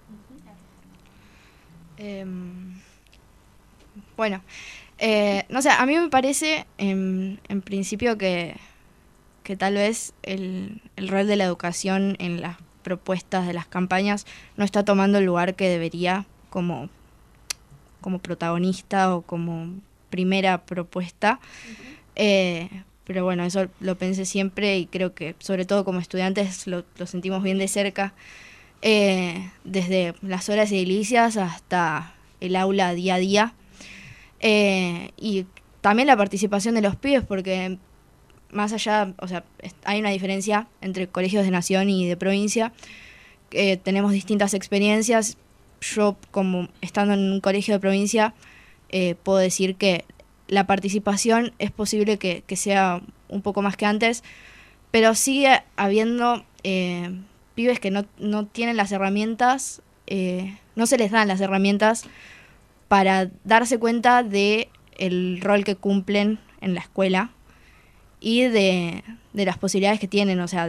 Bueno, no sé, a mí me parece en principio que tal vez el rol de la educación en las propuestas de las campañas no está tomando el lugar que debería como protagonista o como primera propuesta. Pero bueno, eso lo pensé siempre, y creo que sobre todo como estudiantes lo sentimos bien de cerca, desde las horas edilicias hasta el aula día a día, y también la participación de los pibes, porque más allá, o sea, hay una diferencia entre colegios de nación y de provincia. Tenemos distintas experiencias. Yo, como estando en un colegio de provincia, puedo decir que la participación es posible que sea un poco más que antes, pero sigue habiendo pibes que no tienen las herramientas, no se les dan las herramientas para darse cuenta de el rol que cumplen en la escuela y de las posibilidades que tienen. O sea,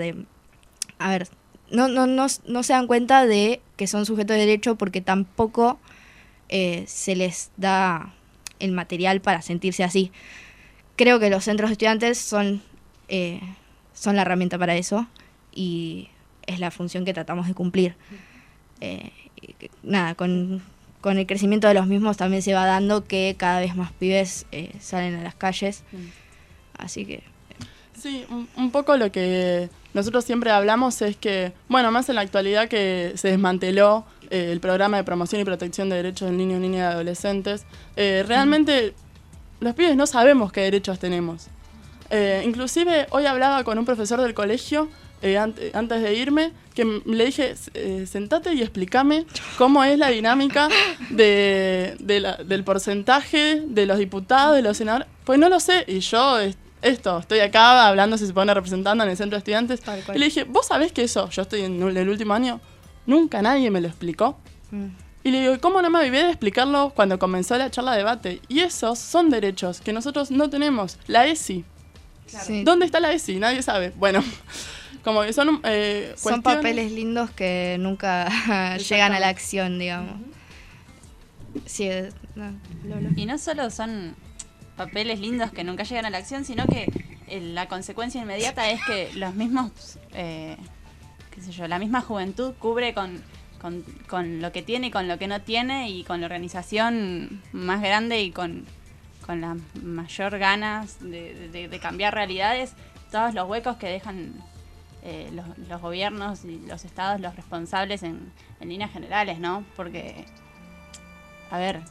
no se dan cuenta de que son sujetos de derecho, porque tampoco se les da el material para sentirse así. Creo que los centros de estudiantes son la herramienta para eso, y es la función que tratamos de cumplir. Con el crecimiento de los mismos también se va dando que cada vez más pibes salen a las calles. Así que... Sí, un poco lo que nosotros siempre hablamos es que, bueno, más en la actualidad que se desmanteló el programa de promoción y protección de derechos del niño, niña y adolescentes, realmente los pibes no sabemos qué derechos tenemos. Inclusive hoy hablaba con un profesor del colegio, antes de irme, que le dije, sentate y explícame cómo es la dinámica del porcentaje de los diputados, de los senadores, pues no lo sé, y yo estoy acá hablando, si se pone representando en el centro de estudiantes. Tal cual. Y le dije, ¿vos sabés que eso? Yo estoy en el último año, nunca nadie me lo explicó. Y le digo, ¿cómo no me avivé de explicarlo cuando comenzó la charla de debate? Y esos son derechos que nosotros no tenemos. La ESI. Claro. Sí. ¿Dónde está la ESI? Nadie sabe. Bueno, como que son son papeles lindos que nunca llegan a la acción, digamos. Sí, Y no solo son papeles lindos que nunca llegan a la acción, sino que la consecuencia inmediata es que los mismos, qué sé yo, la misma juventud cubre con lo que tiene y con lo que no tiene, y con la organización más grande y con las mayor ganas de cambiar realidades, todos los huecos que dejan los gobiernos y los estados, los responsables en líneas generales, ¿no? Porque, a ver,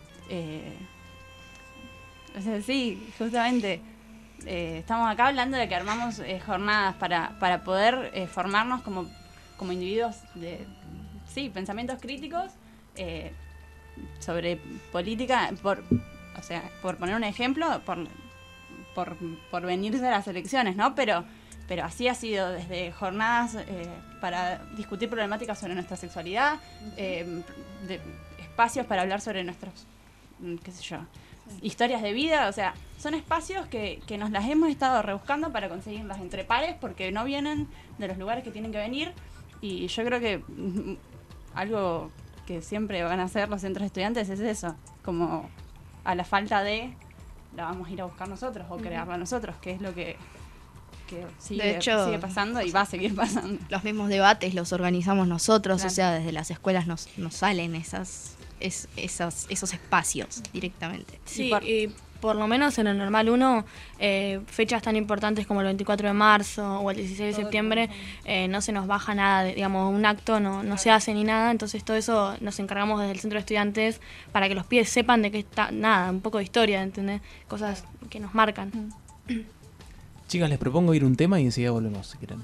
o sea, sí, justamente estamos acá hablando de que armamos jornadas para poder formarnos como individuos de pensamientos críticos sobre política, por poner un ejemplo, por venirse a las elecciones, ¿no? Pero así ha sido, desde jornadas para discutir problemáticas sobre nuestra sexualidad, de espacios para hablar sobre nuestros, qué sé yo, historias de vida. O sea, son espacios que nos las hemos estado rebuscando para conseguirlas entre pares, porque no vienen de los lugares que tienen que venir. Y yo creo que algo que siempre van a hacer los centros de estudiantes es eso, como a la falta de, la vamos a ir a buscar nosotros o crearla nosotros, que es lo que de hecho, sigue pasando y va a seguir pasando. Los mismos debates los organizamos nosotros, claro. O sea, desde las escuelas nos salen esos espacios directamente. Sí, y por lo menos en el Normal 1, fechas tan importantes como el 24 de marzo o el 16 de septiembre, no se nos baja nada, digamos, un acto no se hace ni nada, entonces todo eso nos encargamos desde el centro de estudiantes para que los pibes sepan de qué está, nada, un poco de historia, ¿entendés? Cosas que nos marcan. Chicas, les propongo ir un tema y enseguida volvemos, si quieren.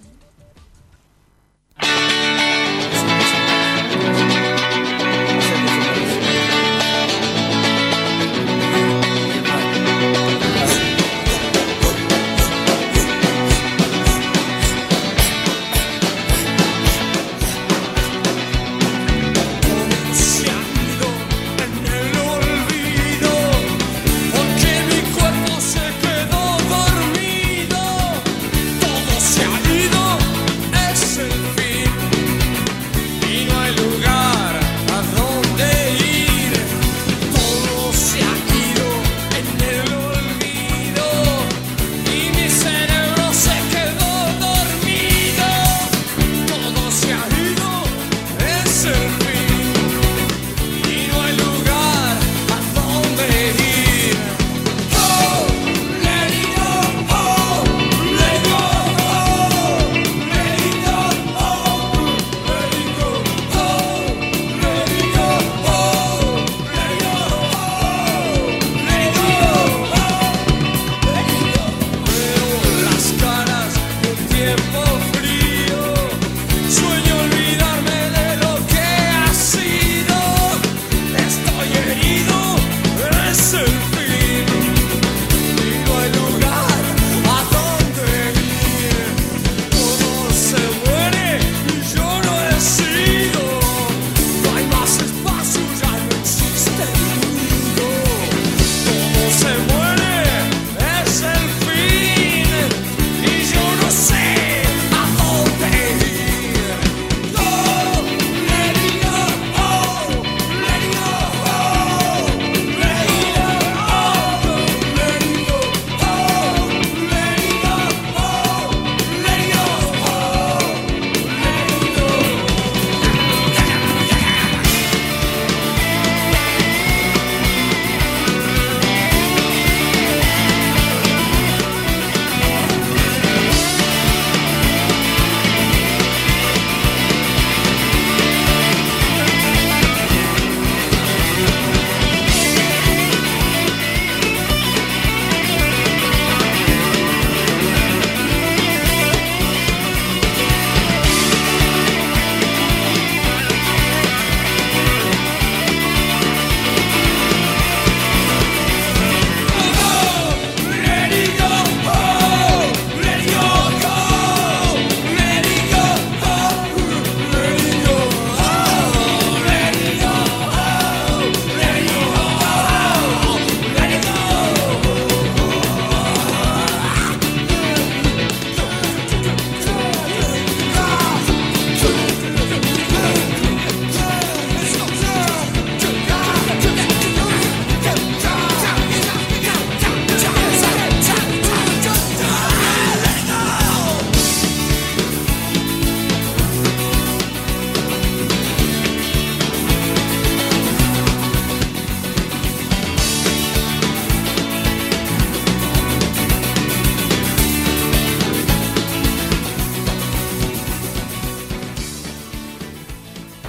Todo se ha ido.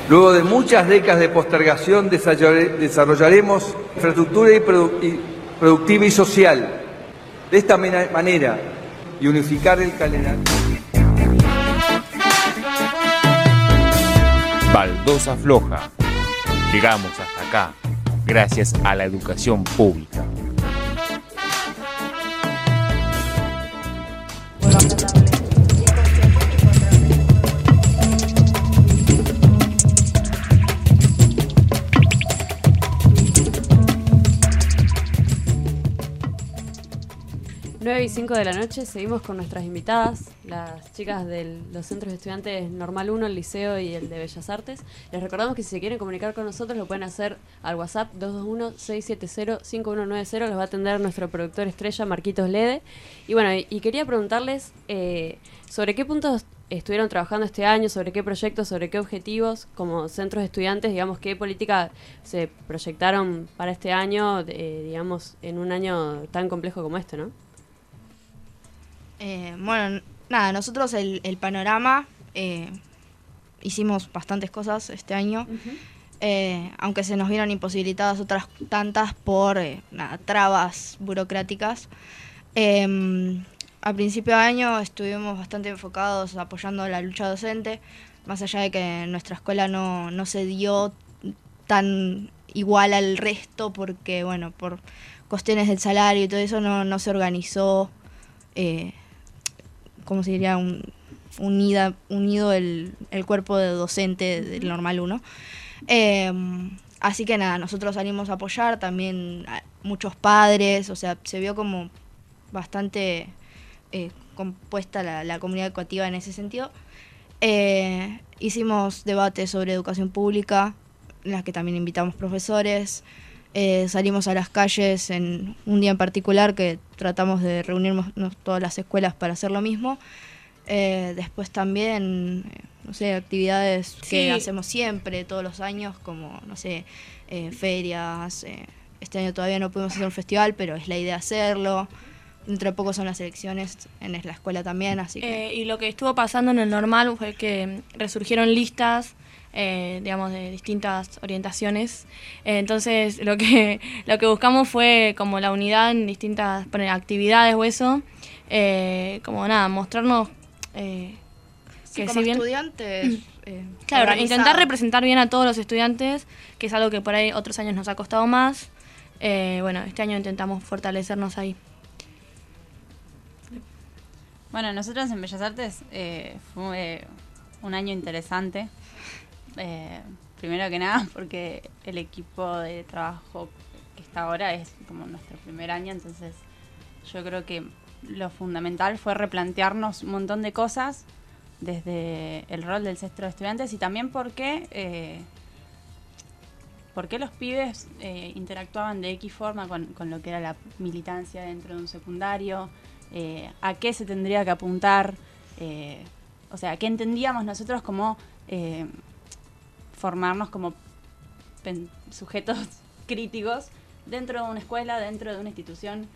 Luego de muchas décadas de postergación desarrollaremos infraestructura productiva y social. De esta manera, y unificar el calendario. Baldosa floja. Llegamos hasta acá gracias a la educación pública. Y 5 de la noche, seguimos con nuestras invitadas, las chicas de los centros de estudiantes Normal 1, el Liceo y el de Bellas Artes. Les recordamos que si se quieren comunicar con nosotros lo pueden hacer al WhatsApp 221-670-5190, los va a atender nuestro productor estrella Marquitos Lede. Y bueno, y quería preguntarles sobre qué puntos estuvieron trabajando este año, sobre qué proyectos, sobre qué objetivos como centros de estudiantes, digamos, qué política se proyectaron para este año, digamos, en un año tan complejo como este, ¿no? Bueno, nada, nosotros el panorama, hicimos bastantes cosas este año, aunque se nos vieron imposibilitadas otras tantas por trabas burocráticas. A principio de año estuvimos bastante enfocados apoyando la lucha docente, más allá de que en nuestra escuela no se dio tan igual al resto, porque bueno, por cuestiones del salario y todo eso no se organizó. ¿Cómo se diría? Unido el cuerpo de docente del Normal 1. Así que nada, nosotros salimos a apoyar, también a muchos padres, o sea, se vio como bastante compuesta la comunidad educativa en ese sentido. Hicimos debates sobre educación pública, en las que también invitamos profesores. Salimos a las calles en un día en particular que tratamos de reunirnos todas las escuelas para hacer lo mismo. Después también, no sé, actividades que hacemos siempre, todos los años, como, no sé, ferias. Este año todavía no pudimos hacer un festival, pero es la idea hacerlo. Dentro de poco son las elecciones en la escuela también, así que... Y lo que estuvo pasando en el Normal fue que resurgieron listas, digamos, de distintas orientaciones. Entonces lo que buscamos fue como la unidad en distintas actividades o eso, como nada, mostrarnos que como si bien estudiantes claro, intentar representar bien a todos los estudiantes, que es algo que por ahí otros años nos ha costado más. Bueno, este año intentamos fortalecernos ahí. Bueno, nosotros en Bellas Artes fue un año interesante. Primero que nada porque el equipo de trabajo que está ahora es como nuestro primer año, entonces yo creo que lo fundamental fue replantearnos un montón de cosas desde el rol del centro de estudiantes y también por qué los pibes interactuaban de X forma con lo que era la militancia dentro de un secundario, a qué se tendría que apuntar, o sea, qué entendíamos nosotros como formarnos como sujetos críticos dentro de una escuela, dentro de una institución.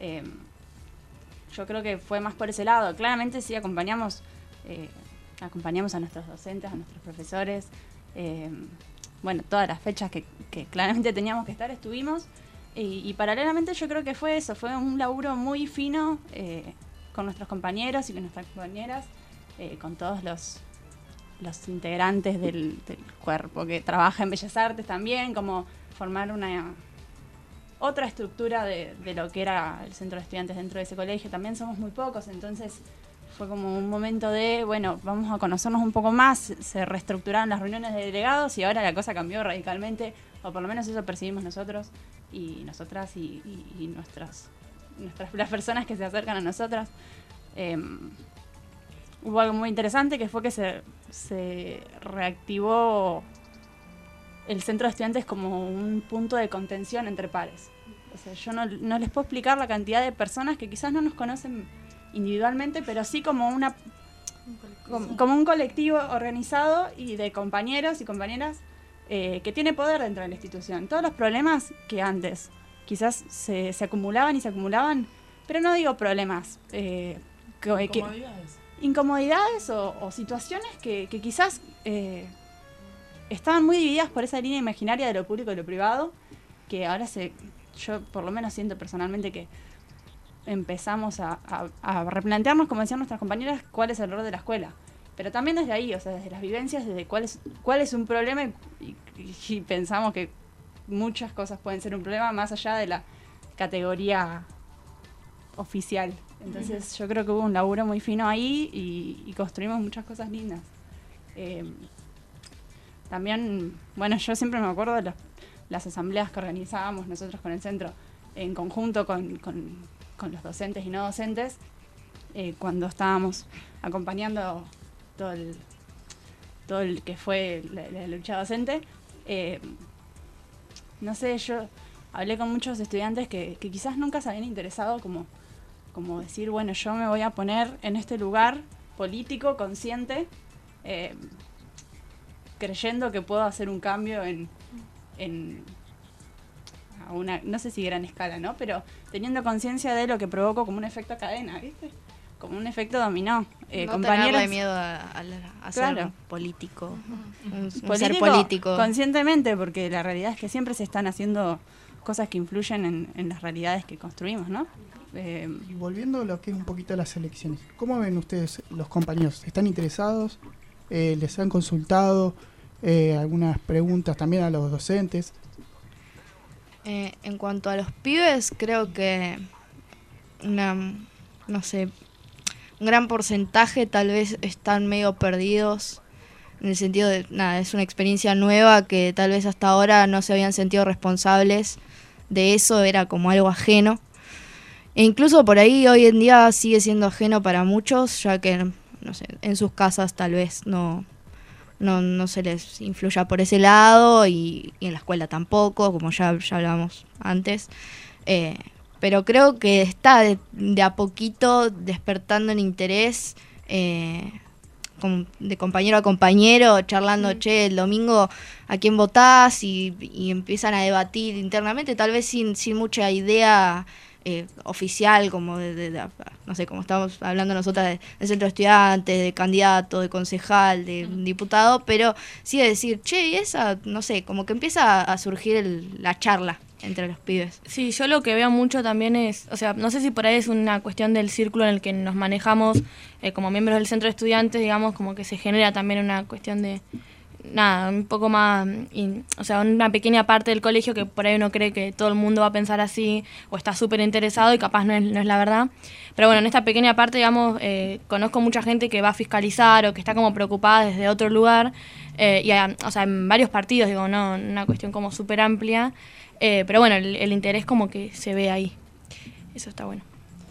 Yo creo que fue más por ese lado. Claramente sí acompañamos a nuestros docentes, a nuestros profesores. Bueno, todas las fechas que claramente teníamos que estar, estuvimos. Y paralelamente yo creo que fue eso, fue un laburo muy fino con nuestros compañeros y con nuestras compañeras, con todos los integrantes del cuerpo que trabaja en Bellas Artes también, como formar otra estructura de lo que era el centro de estudiantes dentro de ese colegio. También somos muy pocos, entonces fue como un momento de, bueno, vamos a conocernos un poco más. Se reestructuraron las reuniones de delegados y ahora la cosa cambió radicalmente, o por lo menos eso percibimos nosotros y nosotras y las personas que se acercan a nosotras. Hubo algo muy interesante que fue que se reactivó el centro de estudiantes como un punto de contención entre pares. O sea, yo no les puedo explicar la cantidad de personas que quizás no nos conocen individualmente, pero sí como un colectivo organizado y de compañeros y compañeras que tiene poder dentro de la institución. Todos los problemas que antes quizás se acumulaban y se acumulaban, pero no digo problemas. Incomodidades. Incomodidades o situaciones que quizás estaban muy divididas por esa línea imaginaria de lo público y lo privado, que ahora yo por lo menos siento personalmente que empezamos a replantearnos, como decían nuestras compañeras, cuál es el rol de la escuela. Pero también desde ahí, o sea, desde las vivencias, desde cuál es un problema y pensamos que muchas cosas pueden ser un problema más allá de la categoría oficial. Entonces yo creo que hubo un laburo muy fino ahí y construimos muchas cosas lindas. También, bueno, yo siempre me acuerdo de las asambleas que organizábamos nosotros con el centro, en conjunto con los docentes y no docentes, cuando estábamos acompañando todo el que fue la lucha docente. No sé, yo hablé con muchos estudiantes que quizás nunca se habían interesado como decir, bueno, yo me voy a poner en este lugar político, consciente, creyendo que puedo hacer un cambio a una, no sé si gran escala, ¿no? Pero teniendo conciencia de lo que provoco como un efecto cadena, ¿viste? Como un efecto dominó. No Compañeros, tenerle miedo a ser claro, político, un ser político. Conscientemente, porque la realidad es que siempre se están haciendo cosas que influyen en las realidades que construimos, ¿no? Y volviendo a lo que es un poquito las elecciones, ¿cómo ven ustedes los compañeros? ¿Están interesados? ¿Les han consultado? Algunas preguntas también a los docentes. En cuanto a los pibes, creo que un gran porcentaje tal vez están medio perdidos, en el sentido de, es una experiencia nueva que tal vez hasta ahora no se habían sentido responsables de eso, era como algo ajeno. E incluso por ahí hoy en día sigue siendo ajeno para muchos, ya que, no sé, en sus casas tal vez no se les influya por ese lado y en la escuela tampoco, como ya hablábamos antes. Pero creo que está de a poquito despertando en interés, de compañero a compañero, charlando, che, el domingo a quién votás, y empiezan a debatir internamente, tal vez sin mucha idea oficial, como no sé, como estamos hablando nosotras de centro de estudiantes, de candidato, de concejal, de diputado, pero sí de decir, che, y esa, no sé, como que empieza a surgir la charla entre los pibes. Sí, yo lo que veo mucho también es, o sea, no sé si por ahí es una cuestión del círculo en el que nos manejamos como miembros del centro de estudiantes, digamos, como que se genera también una cuestión de un poco más, o sea, una pequeña parte del colegio que por ahí uno cree que todo el mundo va a pensar así o está súper interesado y capaz no es la verdad. Pero bueno, en esta pequeña parte, digamos, conozco mucha gente que va a fiscalizar o que está como preocupada desde otro lugar, o sea, en varios partidos, digo, no, una cuestión como súper amplia, pero bueno, el interés como que se ve ahí. Eso está bueno.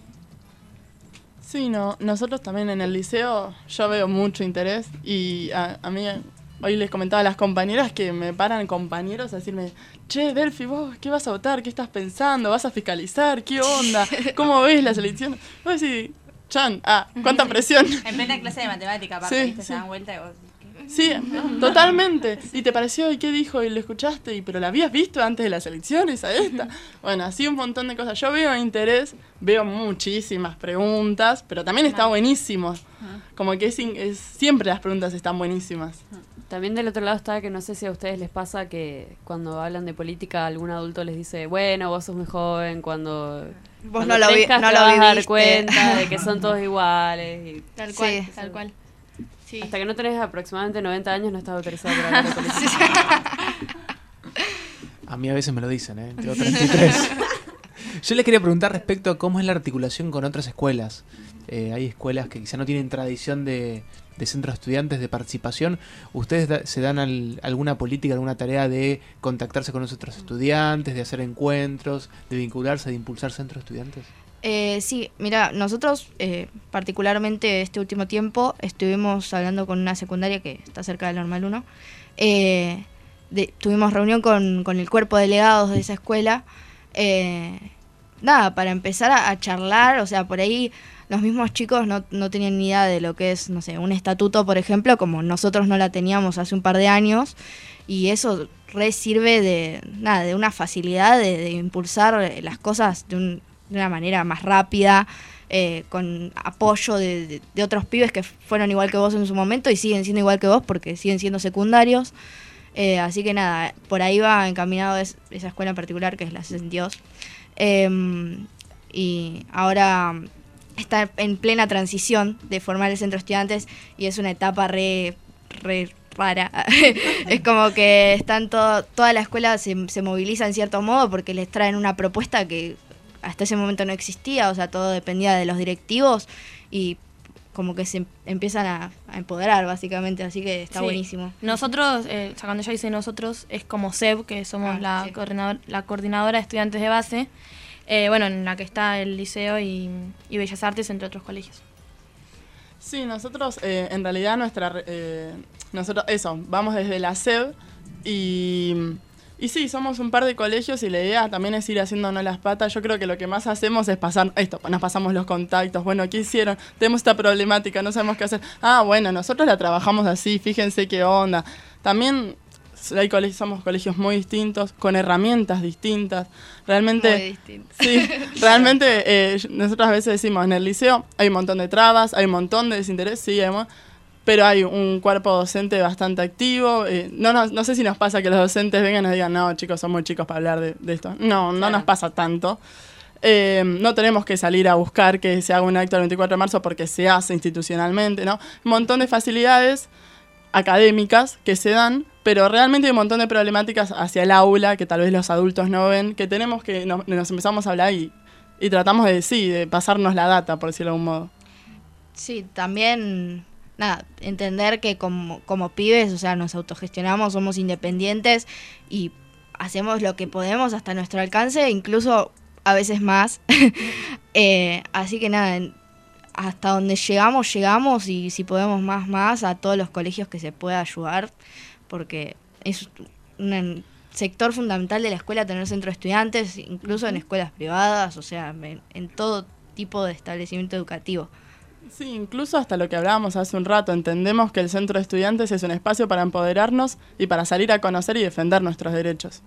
Sí, nosotros también en el liceo yo veo mucho interés y a mí... Hoy les comentaba a las compañeras que me paran compañeros a decirme, che, Delphi, ¿vos qué vas a votar? ¿Qué estás pensando? ¿Vas a fiscalizar? ¿Qué onda? ¿Cómo ves las elecciones? Vos decís, Chan, cuánta presión. En plena clase de matemática, aparte, sí, ¿viste? sí. Se dan vuelta y vos... Sí, totalmente. ¿Y te pareció? ¿Y qué dijo? ¿Y lo escuchaste? ¿Pero la habías visto antes de las elecciones a esta? Bueno, así un montón de cosas. Yo veo interés, veo muchísimas preguntas, pero también está buenísimo. Como que siempre las preguntas están buenísimas. También del otro lado está que no sé si a ustedes les pasa que cuando hablan de política algún adulto les dice, bueno, vos sos muy joven, cuando no lo crezcas no te lo vas a dar viviste. cuenta de que son todos iguales. Y Tal cual, Sí. tal cual. Sí. hasta que no tenés aproximadamente 90 años no estás autorizado para hablar de política. A mí a veces me lo dicen, tengo 33. Yo les quería preguntar respecto a cómo es la articulación con otras escuelas. Hay escuelas que quizá no tienen tradición de centros de estudiantes, de participación. ¿Ustedes se dan alguna política, alguna tarea de contactarse con los otros estudiantes, de hacer encuentros, de vincularse, de impulsar centros de estudiantes? Sí, mira, nosotros particularmente este último tiempo estuvimos hablando con una secundaria que está cerca del Normal 1. Tuvimos reunión con el cuerpo de delegados de esa escuela. Para empezar a charlar, o sea, por ahí los mismos chicos no tenían ni idea de lo que es, no sé, un estatuto, por ejemplo, como nosotros no la teníamos hace un par de años, y eso sirve de una facilidad de impulsar las cosas de una manera más rápida, con apoyo de otros pibes que fueron igual que vos en su momento y siguen siendo igual que vos porque siguen siendo secundarios. Así que nada, por ahí va encaminado esa escuela en particular, que es la 62. Y ahora está en plena transición de formar el centro de estudiantes y es una etapa re rara. Es como que están toda la escuela se moviliza en cierto modo porque les traen una propuesta que hasta ese momento no existía, o sea, todo dependía de los directivos y como que se empiezan a empoderar básicamente, así que está buenísimo. Nosotros, cuando ya dice nosotros, es como SEB, que somos la coordinadora de estudiantes de base, en la que está el liceo y Bellas Artes, entre otros colegios. Sí, nosotros en realidad nosotros vamos desde la SEB y sí, somos un par de colegios y la idea también es ir haciéndonos las patas. Yo creo que lo que más hacemos es nos pasamos los contactos. Bueno, ¿qué hicieron? Tenemos esta problemática, no sabemos qué hacer. Bueno, nosotros la trabajamos así, fíjense qué onda. También somos colegios muy distintos, con herramientas distintas. Realmente, muy distintas. Sí, realmente nosotros a veces decimos, en el liceo hay un montón de trabas, hay un montón de desinterés, sí, pero hay un cuerpo docente bastante activo. No sé si nos pasa que los docentes vengan y nos digan, no, chicos, son muy chicos para hablar de esto. No nos pasa tanto. No tenemos que salir a buscar que se haga un acto el 24 de marzo porque se hace institucionalmente, ¿no? Un montón de facilidades académicas que se dan, pero realmente hay un montón de problemáticas hacia el aula que tal vez los adultos no ven, que tenemos que nos empezamos a hablar y tratamos de pasarnos la data, por decirlo de algún modo. Sí, también... Nada, entender que como pibes, o sea, nos autogestionamos, somos independientes y hacemos lo que podemos hasta nuestro alcance, incluso a veces más. Así que nada, hasta donde llegamos y si podemos más a todos los colegios que se pueda ayudar, porque es un sector fundamental de la escuela tener centro de estudiantes, incluso en escuelas privadas, o sea, en todo tipo de establecimiento educativo. Sí, incluso hasta lo que hablábamos hace un rato, entendemos que el centro de estudiantes es un espacio para empoderarnos y para salir a conocer y defender nuestros derechos.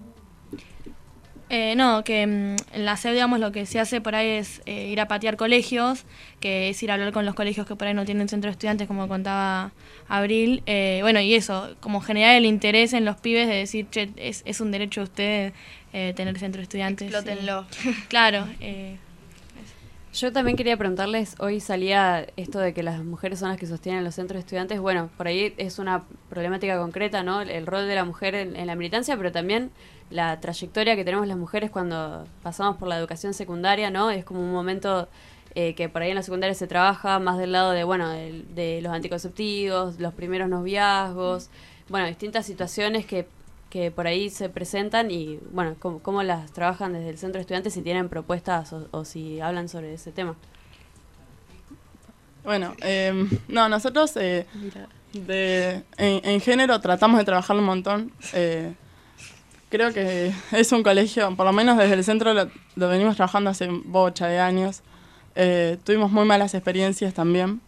En la SEB, digamos, lo que se hace por ahí es ir a patear colegios, que es ir a hablar con los colegios que por ahí no tienen centro de estudiantes, como contaba Abril. Y eso, como generar el interés en los pibes de decir, che, es un derecho de ustedes tener centro de estudiantes. Explótenlo. Claro. Yo también quería preguntarles, hoy salía esto de que las mujeres son las que sostienen los centros de estudiantes. Bueno, por ahí es una problemática concreta, ¿no? El rol de la mujer en la militancia, pero también la trayectoria que tenemos las mujeres cuando pasamos por la educación secundaria, ¿no? Es como un momento que por ahí en la secundaria se trabaja más del lado de los anticonceptivos, los primeros noviazgos, distintas situaciones que por ahí se presentan y, cómo las trabajan desde el centro de estudiantes, si tienen propuestas o si hablan sobre ese tema. Nosotros en género tratamos de trabajarlo un montón. Creo que es un colegio, por lo menos desde el centro lo venimos trabajando hace bocha de años. Tuvimos muy malas experiencias también.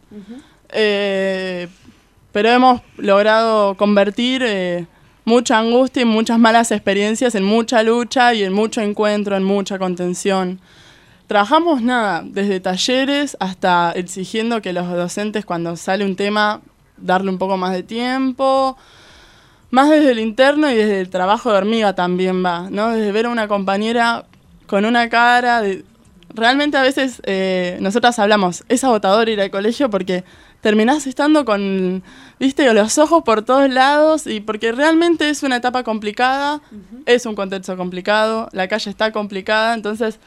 Pero hemos logrado convertir... mucha angustia y muchas malas experiencias en mucha lucha y en mucho encuentro, en mucha contención. Trabajamos desde talleres hasta exigiendo que los docentes cuando sale un tema darle un poco más de tiempo, más desde el interno y desde el trabajo de hormiga también va, ¿no? Desde ver a una compañera con una cara de... Realmente a veces nosotras hablamos, es agotador ir al colegio porque terminás estando con, los ojos por todos lados y porque realmente es una etapa complicada, es un contexto complicado, la calle está complicada, entonces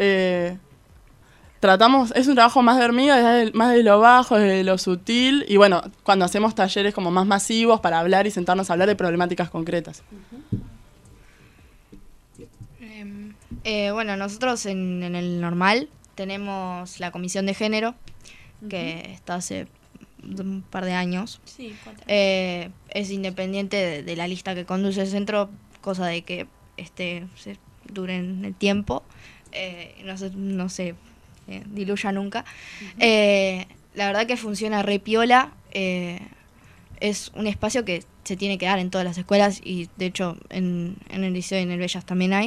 es un trabajo más de hormiga, más de lo bajo, de lo sutil y cuando hacemos talleres como más masivos para hablar y sentarnos a hablar de problemáticas concretas. Nosotros en el normal tenemos la comisión de género, que está hace un par de años. Sí, 4 años. Es independiente de la lista que conduce el centro, cosa de que se dure en el tiempo, no se diluya nunca. La verdad que funciona re piola, es un espacio que se tiene que dar en todas las escuelas y de hecho en el liceo y en el Bellas también hay.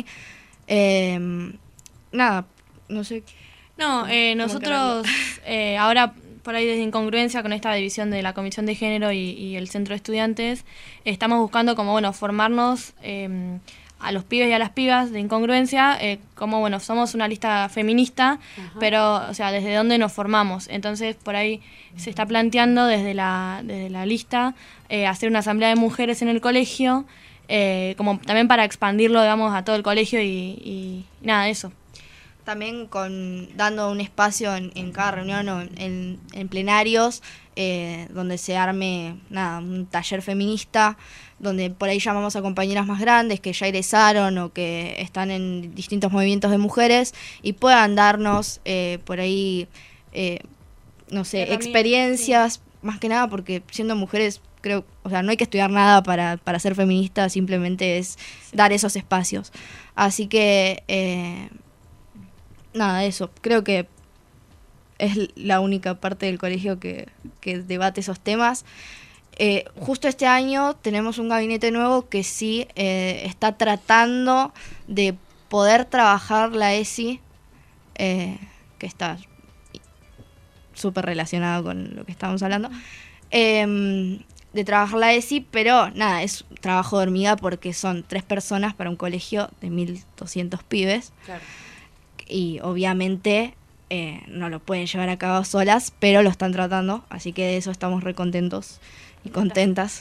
No sé. No, nosotros ahora por ahí desde Incongruencia, con esta división de la Comisión de Género y el Centro de Estudiantes, estamos buscando como, bueno, formarnos a los pibes y a las pibas de Incongruencia, como, bueno, somos una lista feminista, pero, o sea, desde dónde nos formamos. Entonces, por ahí se está planteando desde la lista hacer una asamblea de mujeres en el colegio, como también para expandirlo, digamos, a todo el colegio y nada, eso. También dando un espacio en cada reunión o en plenarios donde se arme un taller feminista, donde por ahí llamamos a compañeras más grandes que ya egresaron o que están en distintos movimientos de mujeres y puedan darnos por ahí, no sé, experiencias, más que nada porque siendo mujeres creo, o sea, no hay que estudiar nada para ser feminista, simplemente es dar esos espacios. Así que... nada, eso. Creo que es la única parte del colegio que debate esos temas. Justo este año tenemos un gabinete nuevo que sí está tratando de poder trabajar la ESI, que está súper relacionado con lo que estamos hablando, de trabajar la ESI, pero nada, es trabajo de hormiga porque son 3 personas para un colegio de 1.200 pibes. Claro. Y obviamente no lo pueden llevar a cabo solas, pero lo están tratando, así que de eso estamos re contentos y contentas.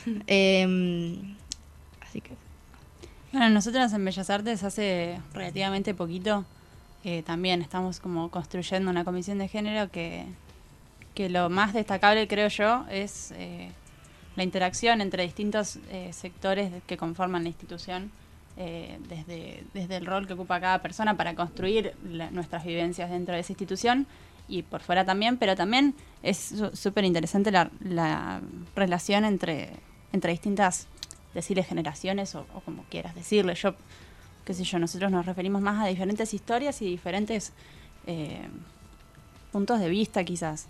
Así que... Bueno, nosotros en Bellas Artes hace relativamente poquito también estamos como construyendo una comisión de género que lo más destacable, creo yo, es la interacción entre distintos sectores que conforman la institución. Desde el rol que ocupa cada persona para construir nuestras vivencias dentro de esa institución y por fuera también, pero también es súper interesante la relación entre distintas, decirle generaciones o como quieras decirle. Qué sé yo, nosotros nos referimos más a diferentes historias y diferentes puntos de vista quizás.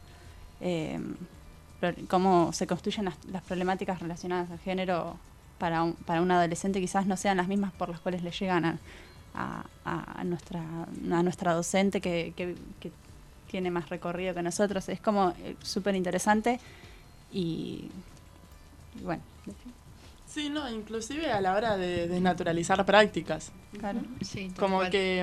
Cómo se construyen las problemáticas relacionadas al género para un adolescente quizás no sean las mismas por las cuales le llegan a nuestra docente que tiene más recorrido que nosotros. Es como súper interesante y bueno. Sí, no, inclusive a la hora de desnaturalizar prácticas. Claro. Sí, como que...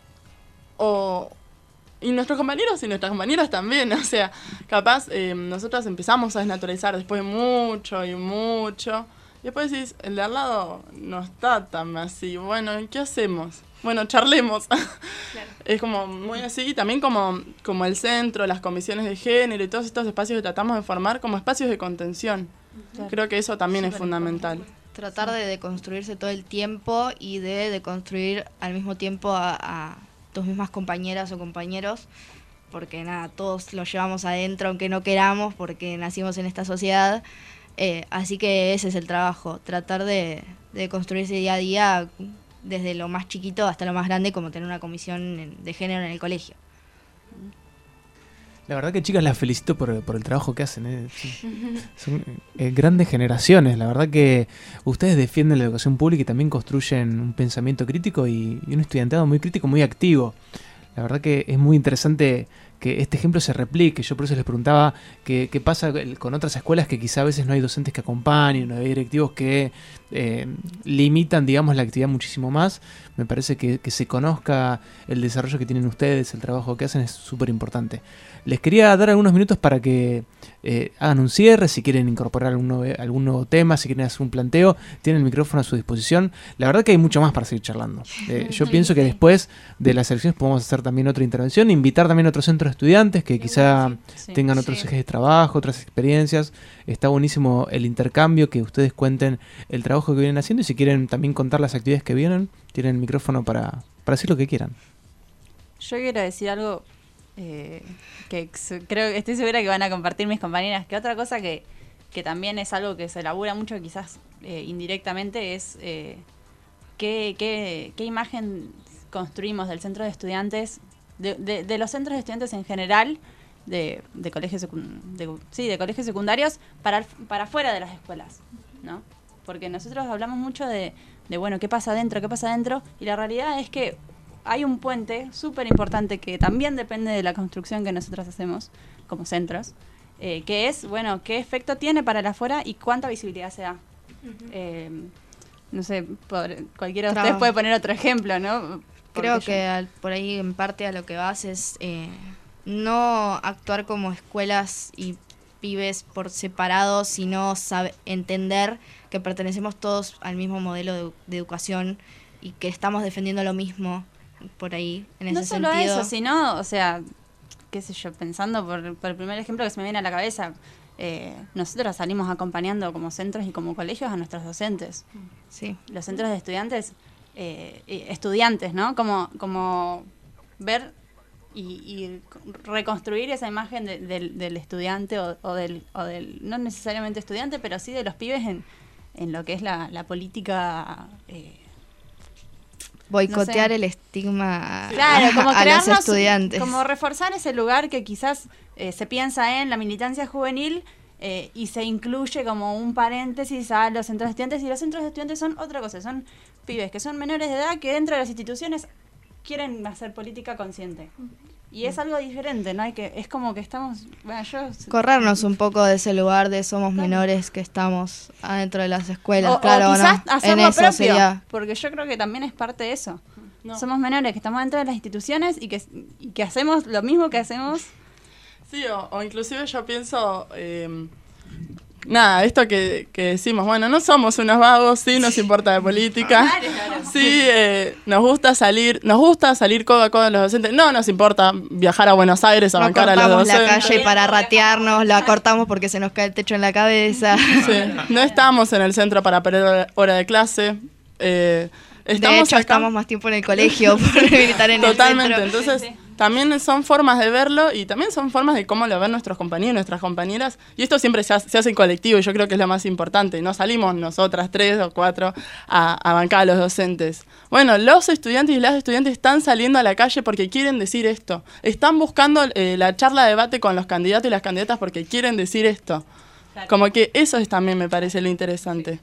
Y nuestros compañeros y nuestras compañeras también, o sea, capaz nosotras empezamos a desnaturalizar después de mucho y mucho... Y después decís, el de al lado no está tan así. Bueno, ¿qué hacemos? Bueno, charlemos. Claro. Es como muy así. Y también como el centro, las comisiones de género y todos estos espacios que tratamos de formar como espacios de contención. Claro. Creo que eso también es fundamental. Tratar de deconstruirse todo el tiempo y de deconstruir al mismo tiempo a tus mismas compañeras o compañeros. Porque nada, todos lo llevamos adentro aunque no queramos porque nacimos en esta sociedad. Así que ese es el trabajo, tratar de construirse día a día desde lo más chiquito hasta lo más grande, como tener una comisión de género en el colegio. La verdad que chicas, las felicito por el trabajo que hacen. Son grandes generaciones. La verdad que ustedes defienden la educación pública y también construyen un pensamiento crítico y un estudiantado muy crítico, muy activo. La verdad que es muy interesante que este ejemplo se replique. Yo por eso les preguntaba qué pasa con otras escuelas que quizá a veces no hay docentes que acompañen, no hay directivos que limitan, digamos, la actividad muchísimo más. Me parece que se conozca el desarrollo que tienen ustedes, el trabajo que hacen es súper importante. Les quería dar algunos minutos para que hagan un cierre, si quieren incorporar algún nuevo tema, si quieren hacer un planteo, tienen el micrófono a su disposición. La verdad que hay mucho más para seguir charlando. Yo pienso que después de las elecciones podemos hacer también otra intervención, invitar también a otros centros de estudiantes que quizá tengan otros ejes de trabajo, otras experiencias. Está buenísimo el intercambio, que ustedes cuenten el trabajo que vienen haciendo y si quieren también contar las actividades que vienen, tienen el micrófono para decir lo que quieran. Yo quiero decir algo que estoy segura que van a compartir mis compañeras, que otra cosa que también es algo que se elabora mucho quizás indirectamente es qué imagen construimos del centro de estudiantes, de los centros de estudiantes en general, de colegios de colegios secundarios para fuera de las escuelas, ¿no? Porque nosotros hablamos mucho de bueno, qué pasa adentro, y la realidad es que hay un puente súper importante que también depende de la construcción que nosotros hacemos como centros, que es, bueno, qué efecto tiene para el afuera y cuánta visibilidad se da. No sé, cualquiera de ustedes puede poner otro ejemplo, ¿no? Creo que por ahí en parte a lo que vas es no actuar como escuelas y pibes por separado, sino entender que pertenecemos todos al mismo modelo de educación y que estamos defendiendo lo mismo por ahí, en ese sentido. No solo eso, sino, o sea, qué sé yo, pensando por el primer ejemplo que se me viene a la cabeza, nosotros salimos acompañando como centros y como colegios a nuestros docentes. Sí. Los centros de estudiantes, ¿no? Como ver y reconstruir esa imagen del estudiante o del no necesariamente estudiante, pero sí de los pibes en lo que es la política. Boicotear no sé. El estigma claro, como a los estudiantes. Como reforzar ese lugar que quizás se piensa en la militancia juvenil y se incluye como un paréntesis a los centros de estudiantes, y los centros de estudiantes son otra cosa, son pibes que son menores de edad que dentro de las instituciones quieren hacer política consciente. Y es algo diferente, ¿no? Es como que estamos... Bueno, corrernos un poco de ese lugar de somos menores que estamos adentro de las escuelas. O quizás hacerlo propio, porque yo creo que también es parte de eso. No. Somos menores que estamos dentro de las instituciones y que hacemos lo mismo que hacemos. Sí, o inclusive yo pienso... esto que decimos, bueno, no somos unos vagos, sí nos importa de política, sí nos gusta salir codo a codo a los docentes, no nos importa viajar a Buenos Aires a bancar a los docentes. No cortamos la calle para ratearnos, la cortamos porque se nos cae el techo en la cabeza. Sí, no estamos en el centro para perder hora de clase. De hecho, estamos más tiempo en el colegio por estar en Totalmente, el centro. entonces... También son formas de verlo y también son formas de cómo lo ven nuestros compañeros y nuestras compañeras. Y esto siempre se hace en colectivo y yo creo que es lo más importante. No salimos nosotras 3 o 4 a bancar a los docentes. Bueno, los estudiantes y las estudiantes están saliendo a la calle porque quieren decir esto. Están buscando la charla de debate con los candidatos y las candidatas porque quieren decir esto. Claro. Como que eso es también me parece lo interesante.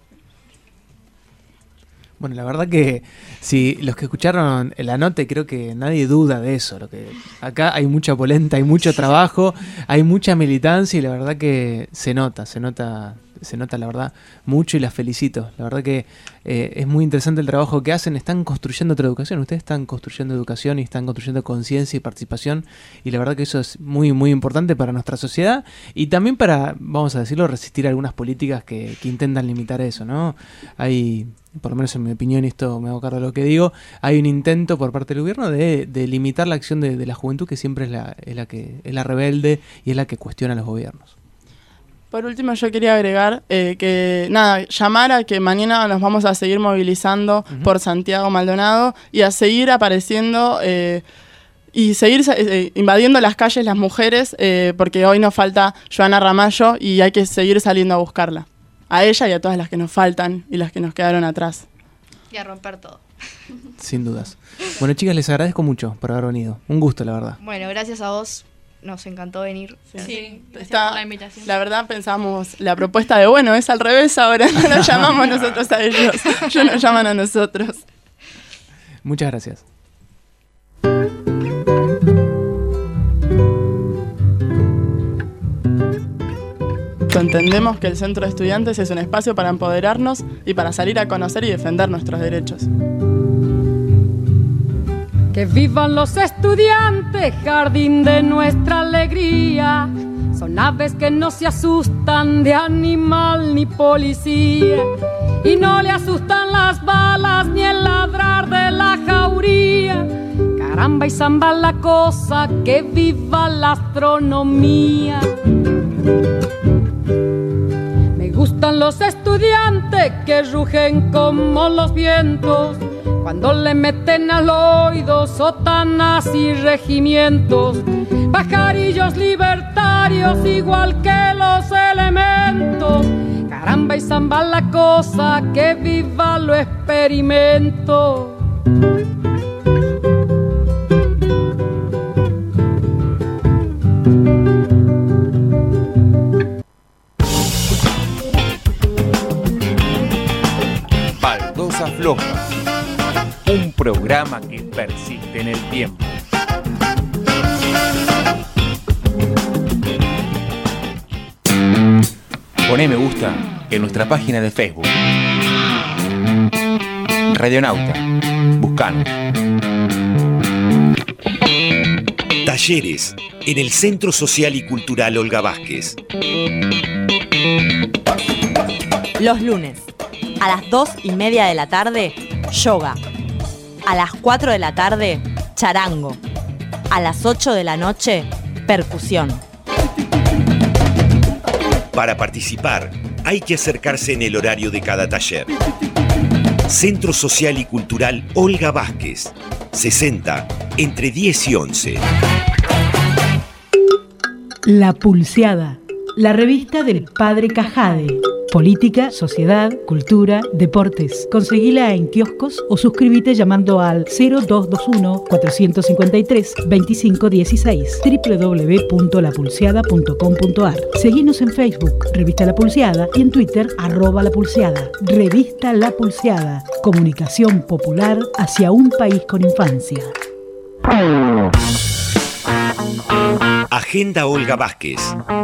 Bueno, la verdad que si los que escucharon la nota, creo que nadie duda de eso. Acá hay mucha polenta, hay mucho trabajo, hay mucha militancia y la verdad que se nota la verdad mucho y las felicito. La verdad que es muy interesante el trabajo que hacen. Están construyendo otra educación. Ustedes están construyendo educación y están construyendo conciencia y participación y la verdad que eso es muy muy importante para nuestra sociedad y también para, vamos a decirlo, resistir algunas políticas que intentan limitar eso, ¿no? Hay, por lo menos en mi opinión, y esto me hago cargo de lo que digo, hay un intento por parte del gobierno de limitar la acción de la juventud, que siempre es la rebelde y es la que cuestiona a los gobiernos. Por último, yo quería agregar llamar a que mañana nos vamos a seguir movilizando por Santiago Maldonado y a seguir apareciendo y seguir invadiendo las calles las mujeres, porque hoy nos falta Joana Ramallo y hay que seguir saliendo a buscarla. A ella y a todas las que nos faltan y las que nos quedaron atrás. Y a romper todo. Sin dudas. Bueno, chicas, les agradezco mucho por haber venido. Un gusto, la verdad. Bueno, gracias a vos. Nos encantó venir. Sí, gracias por la invitación. La verdad pensamos la propuesta de, bueno, es al revés ahora, no nos llamamos nosotros a ellos, ellos nos llaman a nosotros. Muchas gracias. Entendemos que el Centro de Estudiantes es un espacio para empoderarnos y para salir a conocer y defender nuestros derechos. Que vivan los estudiantes, jardín de nuestra alegría. Son aves que no se asustan de animal ni policía. Y no le asustan las balas ni el ladrar de la jauría. Caramba y zamba la cosa, que viva la astronomía. Me gustan los estudiantes que rugen como los vientos cuando le meten al oído sotanas y regimientos, pajarillos libertarios igual que los elementos. Caramba y zamba la cosa, que viva lo experimento. Baldosa Floja, un programa que persiste en el tiempo. Poné me gusta en nuestra página de Facebook. Radionauta. Buscanos. Talleres en el Centro Social y Cultural Olga Vázquez. Los lunes, a las 2:30 de la tarde, yoga. A las 4 de la tarde, charango. A las 8 de la noche, percusión. Para participar, hay que acercarse en el horario de cada taller. Centro Social y Cultural Olga Vázquez. 60, entre 10 y 11. La Pulseada, la revista del Padre Cajade. Política, sociedad, cultura, deportes. Conseguila en kioscos o suscríbete llamando al 0221-453-2516 www.lapulseada.com.ar. Seguinos en Facebook, Revista La Pulseada, y en Twitter, @lapulseada. Revista La Pulseada. Comunicación popular hacia un país con infancia. Agenda Olga Vázquez.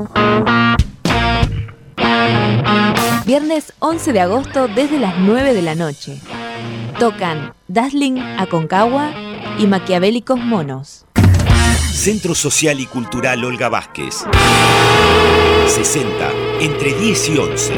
Viernes 11 de agosto desde las 9 de la noche. Tocan Dazzling Aconcagua y Maquiavélicos Monos. Centro Social y Cultural Olga Vázquez. 60, entre 10 y 11.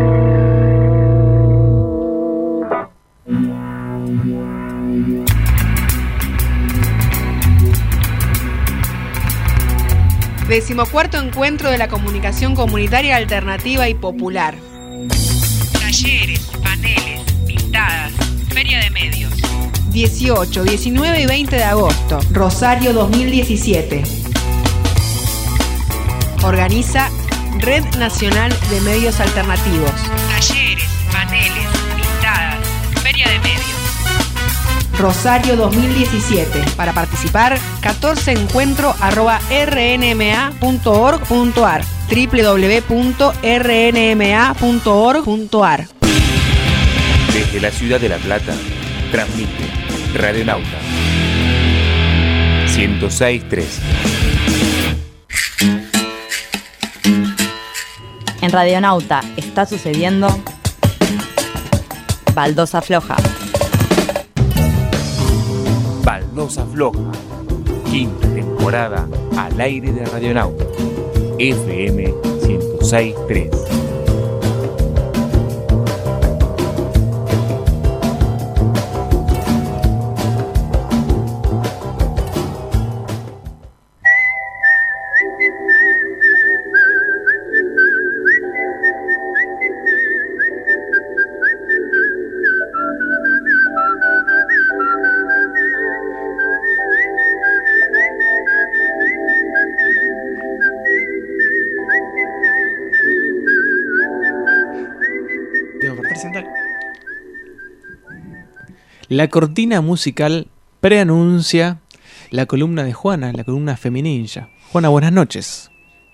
Decimocuarto encuentro de la comunicación comunitaria alternativa y popular. Talleres, paneles, pintadas, feria de medios. 18, 19 y 20 de agosto, Rosario 2017. Organiza Red Nacional de Medios Alternativos. Talleres, paneles, pintadas, feria de medios. Rosario 2017. Para participar, 14encuentro@rnma.org.ar www.rnma.org.ar. Desde la ciudad de La Plata, transmite Radionauta 106.3. En Radionauta está sucediendo Baldosa Floja. Baldosa Floja, quinta temporada al aire de Radionauta, FM 106.3. La cortina musical preanuncia la columna de Juana, la columna femininja. Juana, buenas noches.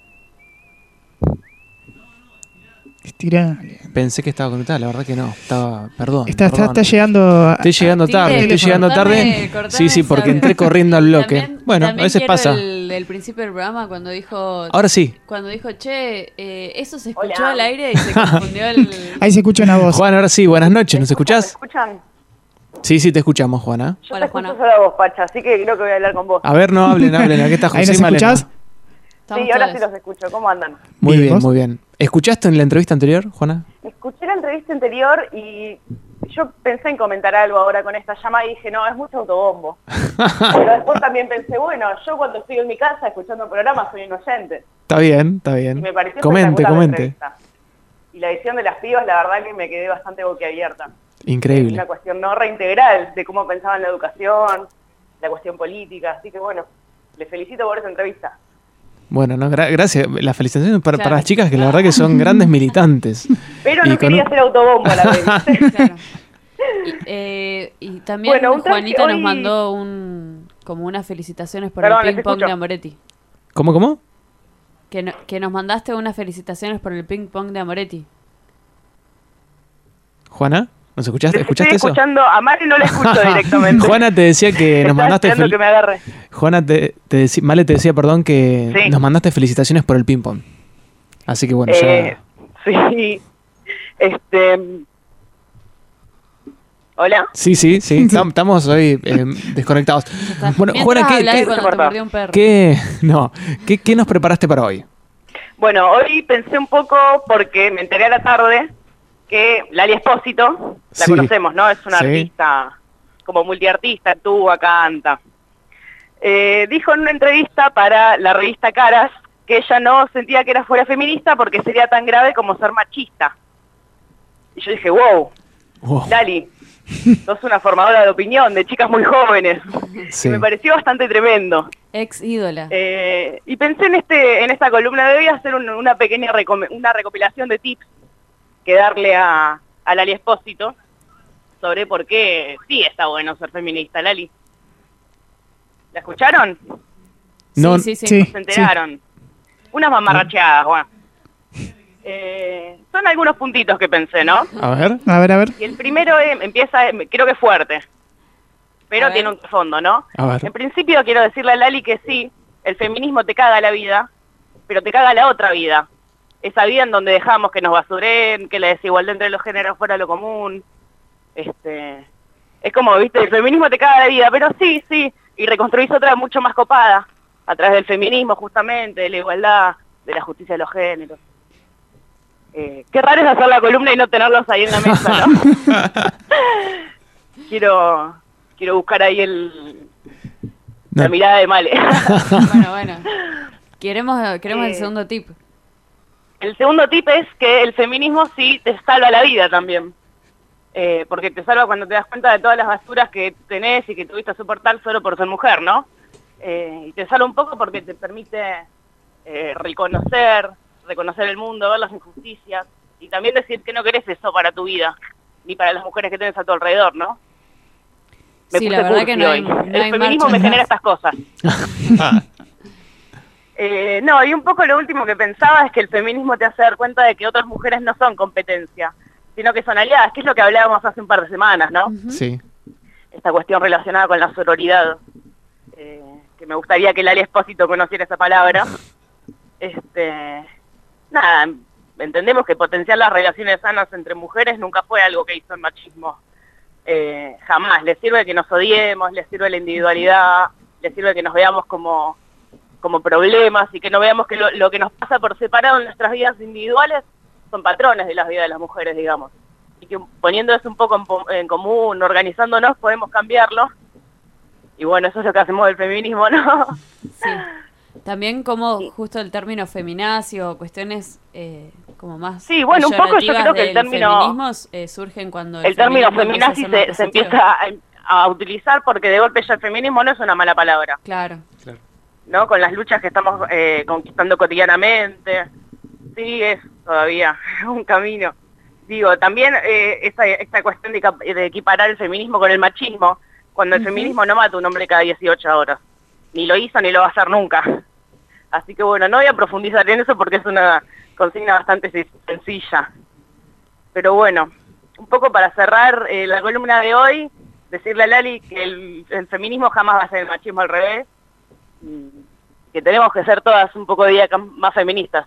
Estira. Pensé que estaba conectada, la verdad que no. Perdón. Está llegando. Estoy llegando tarde. Sí, porque entré corriendo al bloque. También a veces pasa. El principio del programa cuando dijo. Ahora sí. Cuando dijo, eso se escuchó al aire y se confundió el. Ahí se escucha una voz. Juan, ahora sí, buenas noches. ¿Nos escuchás? ¿Me escuchan? Sí, te escuchamos, Juana. Yo te escucho solo a vos, Pacha, así que creo que voy a hablar con vos. A ver, no hablen. Aquí está José. ¿Ahí nos escuchás? Sí, ahora sí los escucho. ¿Cómo andan? Muy bien. ¿Escuchaste en la entrevista anterior, Juana? Escuché la entrevista anterior y yo pensé en comentar algo ahora con esta llamada y dije, no, es mucho autobombo. Pero después también pensé, bueno, yo cuando estoy en mi casa escuchando el programa soy un oyente. Está bien. Y me pareció Comente. Y la edición de las pibas, la verdad que me quedé bastante boquiabierta. Increíble. Es una cuestión no reintegral de cómo pensaban la educación, la cuestión política. Así que bueno, les felicito por esa entrevista. Bueno, no, gracias. Las felicitaciones para las chicas que la verdad que son grandes militantes. Pero no quería hacer autobombo a la vez. Claro. Y también Juanita nos mandó como unas felicitaciones por el ping pong de Amoretti. ¿Cómo? Que nos mandaste unas felicitaciones por el ping pong de Amoretti. Juana, ¿nos escuchaste? Estoy eso? escuchando, a Male no le escucho directamente. Juana te decía que nos mandaste... que me agarre. Juana, Male te decía, que nos mandaste felicitaciones por el ping pong. Así que bueno, ya... Sí. ¿Hola? Sí. Estamos hoy desconectados. Bueno, Juana, ¿qué nos preparaste para hoy? Bueno, hoy pensé un poco porque me enteré a la tarde que Lali Espósito, la conocemos, ¿no? Es una artista, como multiartista, actúa, canta. Dijo en una entrevista para la revista Caras que ella no sentía que fuera feminista porque sería tan grave como ser machista. Y yo dije, wow. Lali, sos una formadora de opinión de chicas muy jóvenes. Sí. Y me pareció bastante tremendo. Ex ídola. Y pensé en esta columna de hoy hacer una pequeña recopilación de tips que darle a Lali Espósito sobre por qué sí está bueno ser feminista, Lali. ¿La escucharon? No, sí. ¿Se enteraron? Unas mamarracheadas, Juan. Son algunos puntitos que pensé, ¿no? A ver. Y el primero empieza, creo que fuerte, pero tiene un fondo, ¿no? A ver. En principio quiero decirle a Lali que sí, el feminismo te caga la vida, pero te caga la otra vida. Esa vida en donde dejamos que nos basuren, que la desigualdad entre los géneros fuera lo común. Es como, viste, el feminismo te caga la vida, pero sí, y reconstruís otra mucho más copada, a través del feminismo justamente, de la igualdad, de la justicia de los géneros. Qué raro es hacer la columna y no tenerlos ahí en la mesa, ¿no? quiero buscar ahí la mirada de Male. Bueno. Queremos el segundo tip. El segundo tip es que el feminismo sí te salva la vida también. Porque te salva cuando te das cuenta de todas las basuras que tenés y que tuviste que soportar solo por ser mujer, ¿no? Y te salva un poco porque te permite reconocer el mundo, ver las injusticias y también decir que no querés eso para tu vida, ni para las mujeres que tenés a tu alrededor, ¿no? Sí, la verdad que no hay el feminismo me genera estas cosas. No, y un poco lo último que pensaba es que el feminismo te hace dar cuenta de que otras mujeres no son competencia, sino que son aliadas, que es lo que hablábamos hace un par de semanas, ¿no? Sí. Esta cuestión relacionada con la sororidad, que me gustaría que Lali Espósito conociera esa palabra. Nada, entendemos que potenciar las relaciones sanas entre mujeres nunca fue algo que hizo el machismo. Jamás. Les sirve que nos odiemos, les sirve la individualidad, les sirve que nos veamos como problemas y que no veamos que lo que nos pasa por separado en nuestras vidas individuales son patrones de las vidas de las mujeres, digamos. Y que poniendo eso un poco en común, organizándonos, podemos cambiarlo. Y bueno, eso es lo que hacemos del feminismo, ¿no? Sí. También como justo el término feminacio, cuestiones como más sí, bueno, un poco yo creo que el término surgen cuando el término feminazi se empieza a utilizar porque de golpe ya el feminismo no es una mala palabra. Claro. ¿No? Con las luchas que estamos conquistando cotidianamente. Sí, es todavía un camino. Digo, también esta cuestión de equiparar el feminismo con el machismo, cuando el feminismo no mata a un hombre cada 18 horas. Ni lo hizo ni lo va a hacer nunca. Así que bueno, no voy a profundizar en eso porque es una consigna bastante sencilla. Pero bueno, un poco para cerrar la columna de hoy, decirle a Lali que el feminismo jamás va a ser el machismo al revés, que tenemos que ser todas un poco de día más feministas.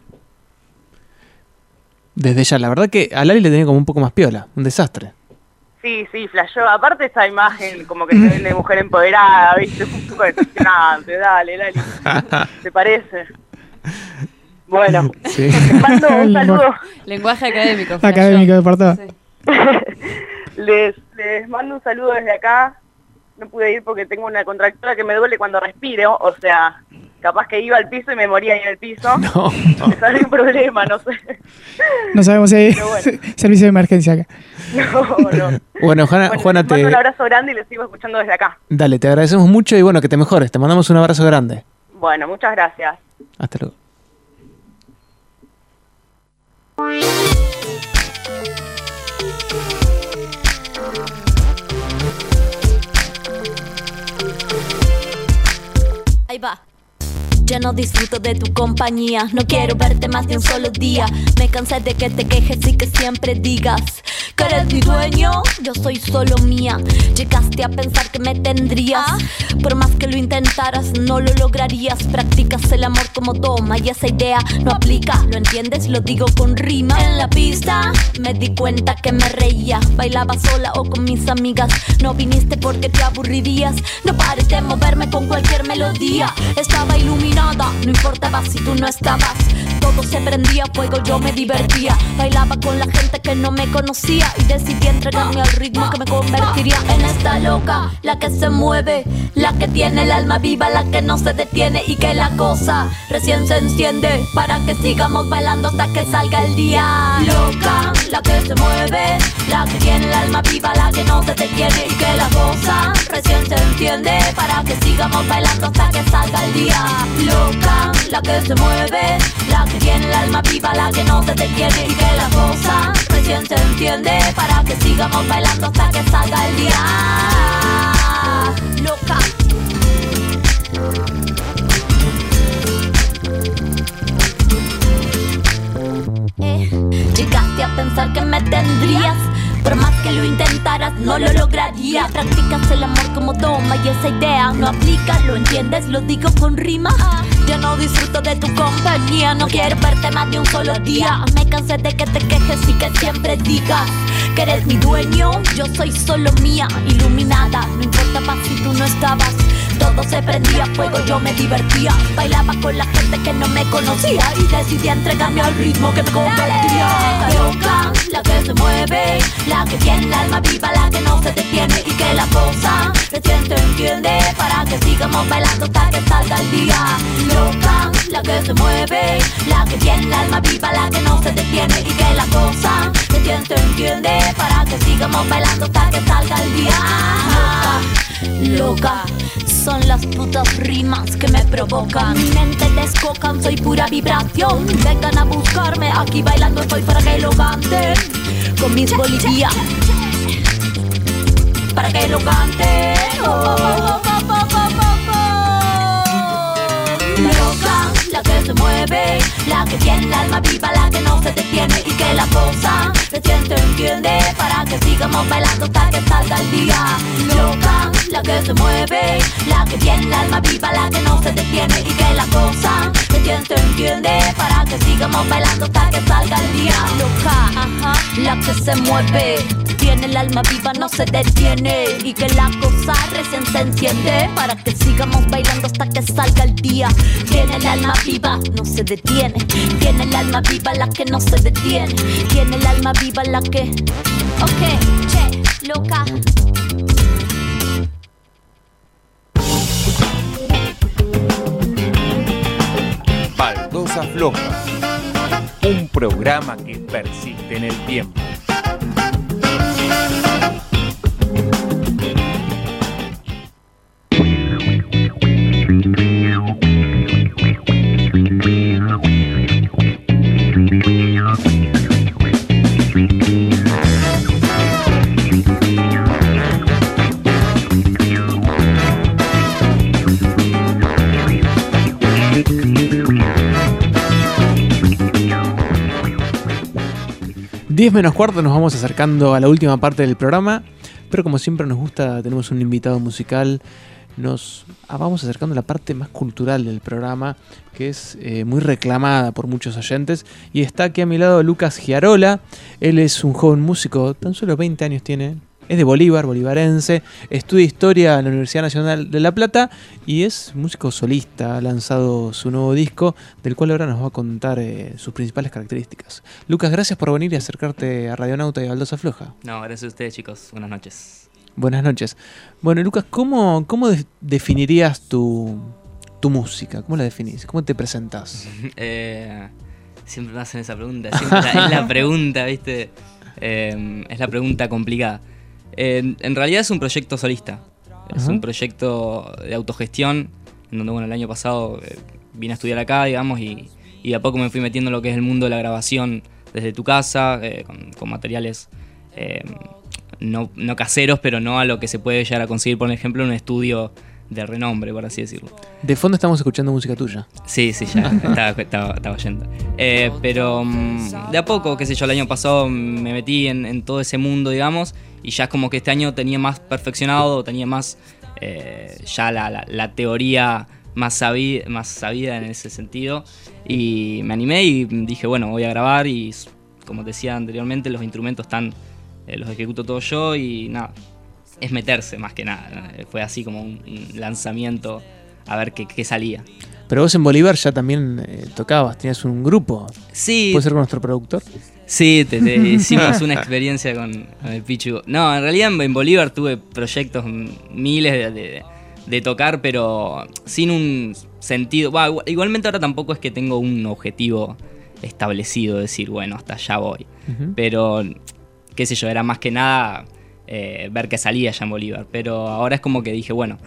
Desde ya, la verdad que a Lali le tenía como un poco más piola, un desastre. Sí, flashó. Aparte esa imagen como que se ven de mujer empoderada, ¿viste? Un poco decepcionante. Dale, Lali. ¿Te parece? Bueno, sí. Les mando un saludo. Lenguaje académico. Académico de portada. Sí. Les mando un saludo desde acá. No pude ir porque tengo una contractura que me duele cuando respiro. O sea, capaz que iba al piso y me moría ahí en el piso. No. Es algún problema, no sé. No sabemos si hay servicio de emergencia acá. No. Bueno, Juana, les mando un abrazo grande y les sigo escuchando desde acá. Dale, te agradecemos mucho y bueno, que te mejores. Te mandamos un abrazo grande. Bueno, muchas gracias. Hasta luego. Ahí va. Ya no disfruto de tu compañía, no quiero verte más de un solo día. Me cansé de que te quejes y que siempre digas que eres mi dueño, yo soy solo mía. Llegaste a pensar que me tendrías, por más que lo intentaras no lo lograrías. Practicas el amor como toma y esa idea no aplica, ¿lo entiendes? Lo digo con rima. En la pista me di cuenta que me reía, bailaba sola o con mis amigas. No viniste porque te aburrirías, no pares de moverme con cualquier melodía. Estaba iluminada, no importaba si tú no estabas. Todo se prendía fuego, yo me divertía. Bailaba con la gente que no me conocía y decidí entregarme al ritmo que me convertiría en esta loca, la que se mueve, la que tiene el alma viva, la que no se detiene y que la cosa recién se enciende para que sigamos bailando hasta que salga el día. Loca, la que se mueve, la que tiene el alma viva, la que no se detiene y que la cosa recién se enciende para que sigamos bailando hasta que salga el día. Loca, la que se mueve, la que tiene el alma viva, la que no se detiene y que la cosa recién se enciende para que sigamos bailando hasta que salga el día. Loca. Llegaste a pensar que me tendrías, por más que lo intentaras no lo lograría. Practicas el amor como toma y esa idea no aplica, ¿lo entiendes? Lo digo con rima. Ya no disfruto de tu compañía, no quiero verte más de un solo día. Me cansé de que te quejes y que siempre digas que eres mi dueño, yo soy solo mía, iluminada, no importaba si tú no estabas. Todo se prendía fuego, yo me divertía. Bailaba con la gente que no me conocía y decidí entregarme al ritmo que me convertía. La loca, la que se mueve, la que tiene el alma viva, la que no se detiene y que la cosa recién se entiende para que sigamos bailando hasta que salga el día. Loca, la que se mueve, la que tiene el alma viva, la que no se detiene y que la cosa recién se entiende para que sigamos bailando hasta que salga el día. Loca, son las putas rimas que me provocan. Mi mente descocan, soy pura vibración. Vengan a buscarme, aquí bailando estoy para que lo canten con mis bolivianos, para que lo canten. Loca, la que se mueve, la que tiene el alma viva, la que no se detiene y que la cosa recién se entiende para que sigamos bailando hasta que salga el día. Loca, la que se mueve, la que tiene el alma viva, la que no se detiene y que la cosa recién se entiende para que sigamos bailando hasta que salga el día. Loca, la que se mueve, tiene el alma viva, no se detiene y que la cosa recién se enciende para que sigamos bailando hasta que salga el día. Tiene el alma viva, no se detiene. Tiene el alma viva, la que no se detiene. Tiene el alma viva, la que... Ok, che, loca. Baldosa Floja, un programa que persiste en el tiempo. Diez menos cuarto, nos vamos acercando a la última parte del programa, pero como siempre nos gusta, tenemos un invitado musical, nos vamos acercando a la parte más cultural del programa, que es muy reclamada por muchos oyentes, y está aquí a mi lado Lucas Giarola. Él es un joven músico, tan solo 20 años tiene, es de Bolívar, bolivarense, estudia historia en la Universidad Nacional de La Plata y es músico solista. Ha lanzado su nuevo disco, del cual ahora nos va a contar sus principales características. Lucas, gracias por venir y acercarte a Radionauta y a Baldosa Floja. No, gracias a ustedes, chicos. Buenas noches. Buenas noches. Bueno, Lucas, ¿cómo definirías tu música? ¿Cómo la definís? ¿Cómo te presentás? Siempre me hacen esa pregunta. Siempre es la pregunta, ¿viste? Es la pregunta complicada. En realidad es un proyecto solista. Es un proyecto de autogestión, en donde, bueno, el año pasado vine a estudiar acá, digamos, y de a poco me fui metiendo en lo que es el mundo de la grabación desde tu casa, con materiales no caseros, pero no a lo que se puede llegar a conseguir, por ejemplo, en un estudio renombre, por así decirlo. De fondo estamos escuchando música tuya. Sí, ya estaba yendo. Pero de a poco, qué sé yo, el año pasado me metí en todo ese mundo, digamos, y ya es como que este año tenía más perfeccionado, tenía más ya la teoría más sabida en ese sentido, y me animé y dije, bueno, voy a grabar, y como decía anteriormente, los instrumentos los ejecuto todo yo, y nada, es meterse más que nada. Fue así como un lanzamiento a ver qué salía. Pero vos en Bolívar ya también tocabas, tenías un grupo. Sí. ¿Puede ser con nuestro productor? Sí, te hicimos una experiencia con el Pichu. No, en realidad en Bolívar tuve proyectos miles de tocar, pero sin un sentido. Bueno, igualmente ahora tampoco es que tengo un objetivo establecido, decir, bueno, hasta allá voy. Uh-huh. Pero, qué sé yo, era más que nada ver qué salía allá en Bolívar. Pero ahora es como que dije, bueno,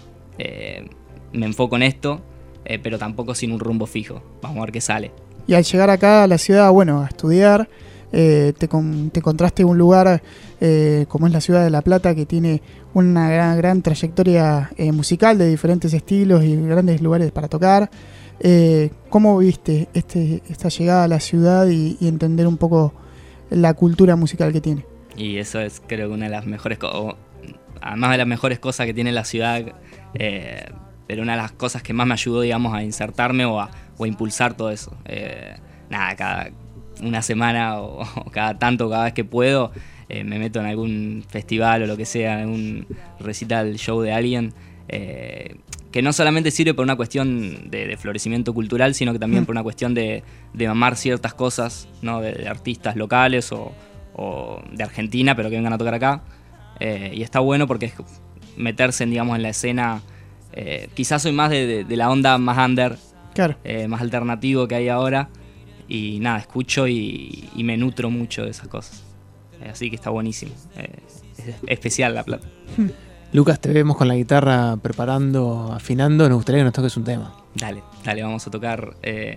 me enfoco en esto, pero tampoco sin un rumbo fijo. Vamos a ver qué sale. Y al llegar acá a la ciudad, bueno, a estudiar, te encontraste un lugar como es la ciudad de La Plata, que tiene una gran trayectoria musical de diferentes estilos y grandes lugares para tocar. ¿Cómo viste esta llegada a la ciudad y entender un poco la cultura musical que tiene? Y eso es, creo que una de las mejores cosas, además de las mejores cosas que tiene la ciudad, pero una de las cosas que más me ayudó, digamos, a insertarme o a impulsar todo eso. Cada una semana o cada vez que puedo, me meto en algún festival o lo que sea, en un recital, show de alguien, que no solamente sirve por una cuestión de florecimiento cultural, sino que también por una cuestión de mamar ciertas cosas, ¿no? de artistas locales o de Argentina, pero que vengan a tocar acá. Y está bueno porque es meterse en la escena. Quizás soy más de la onda más under, claro. Más alternativo que hay ahora, y nada, escucho y me nutro mucho de esas cosas, así que está buenísimo. Es especial La Plata. Lucas, te vemos con la guitarra preparando, afinando. Nos gustaría que nos toques un tema. Dale, vamos a tocar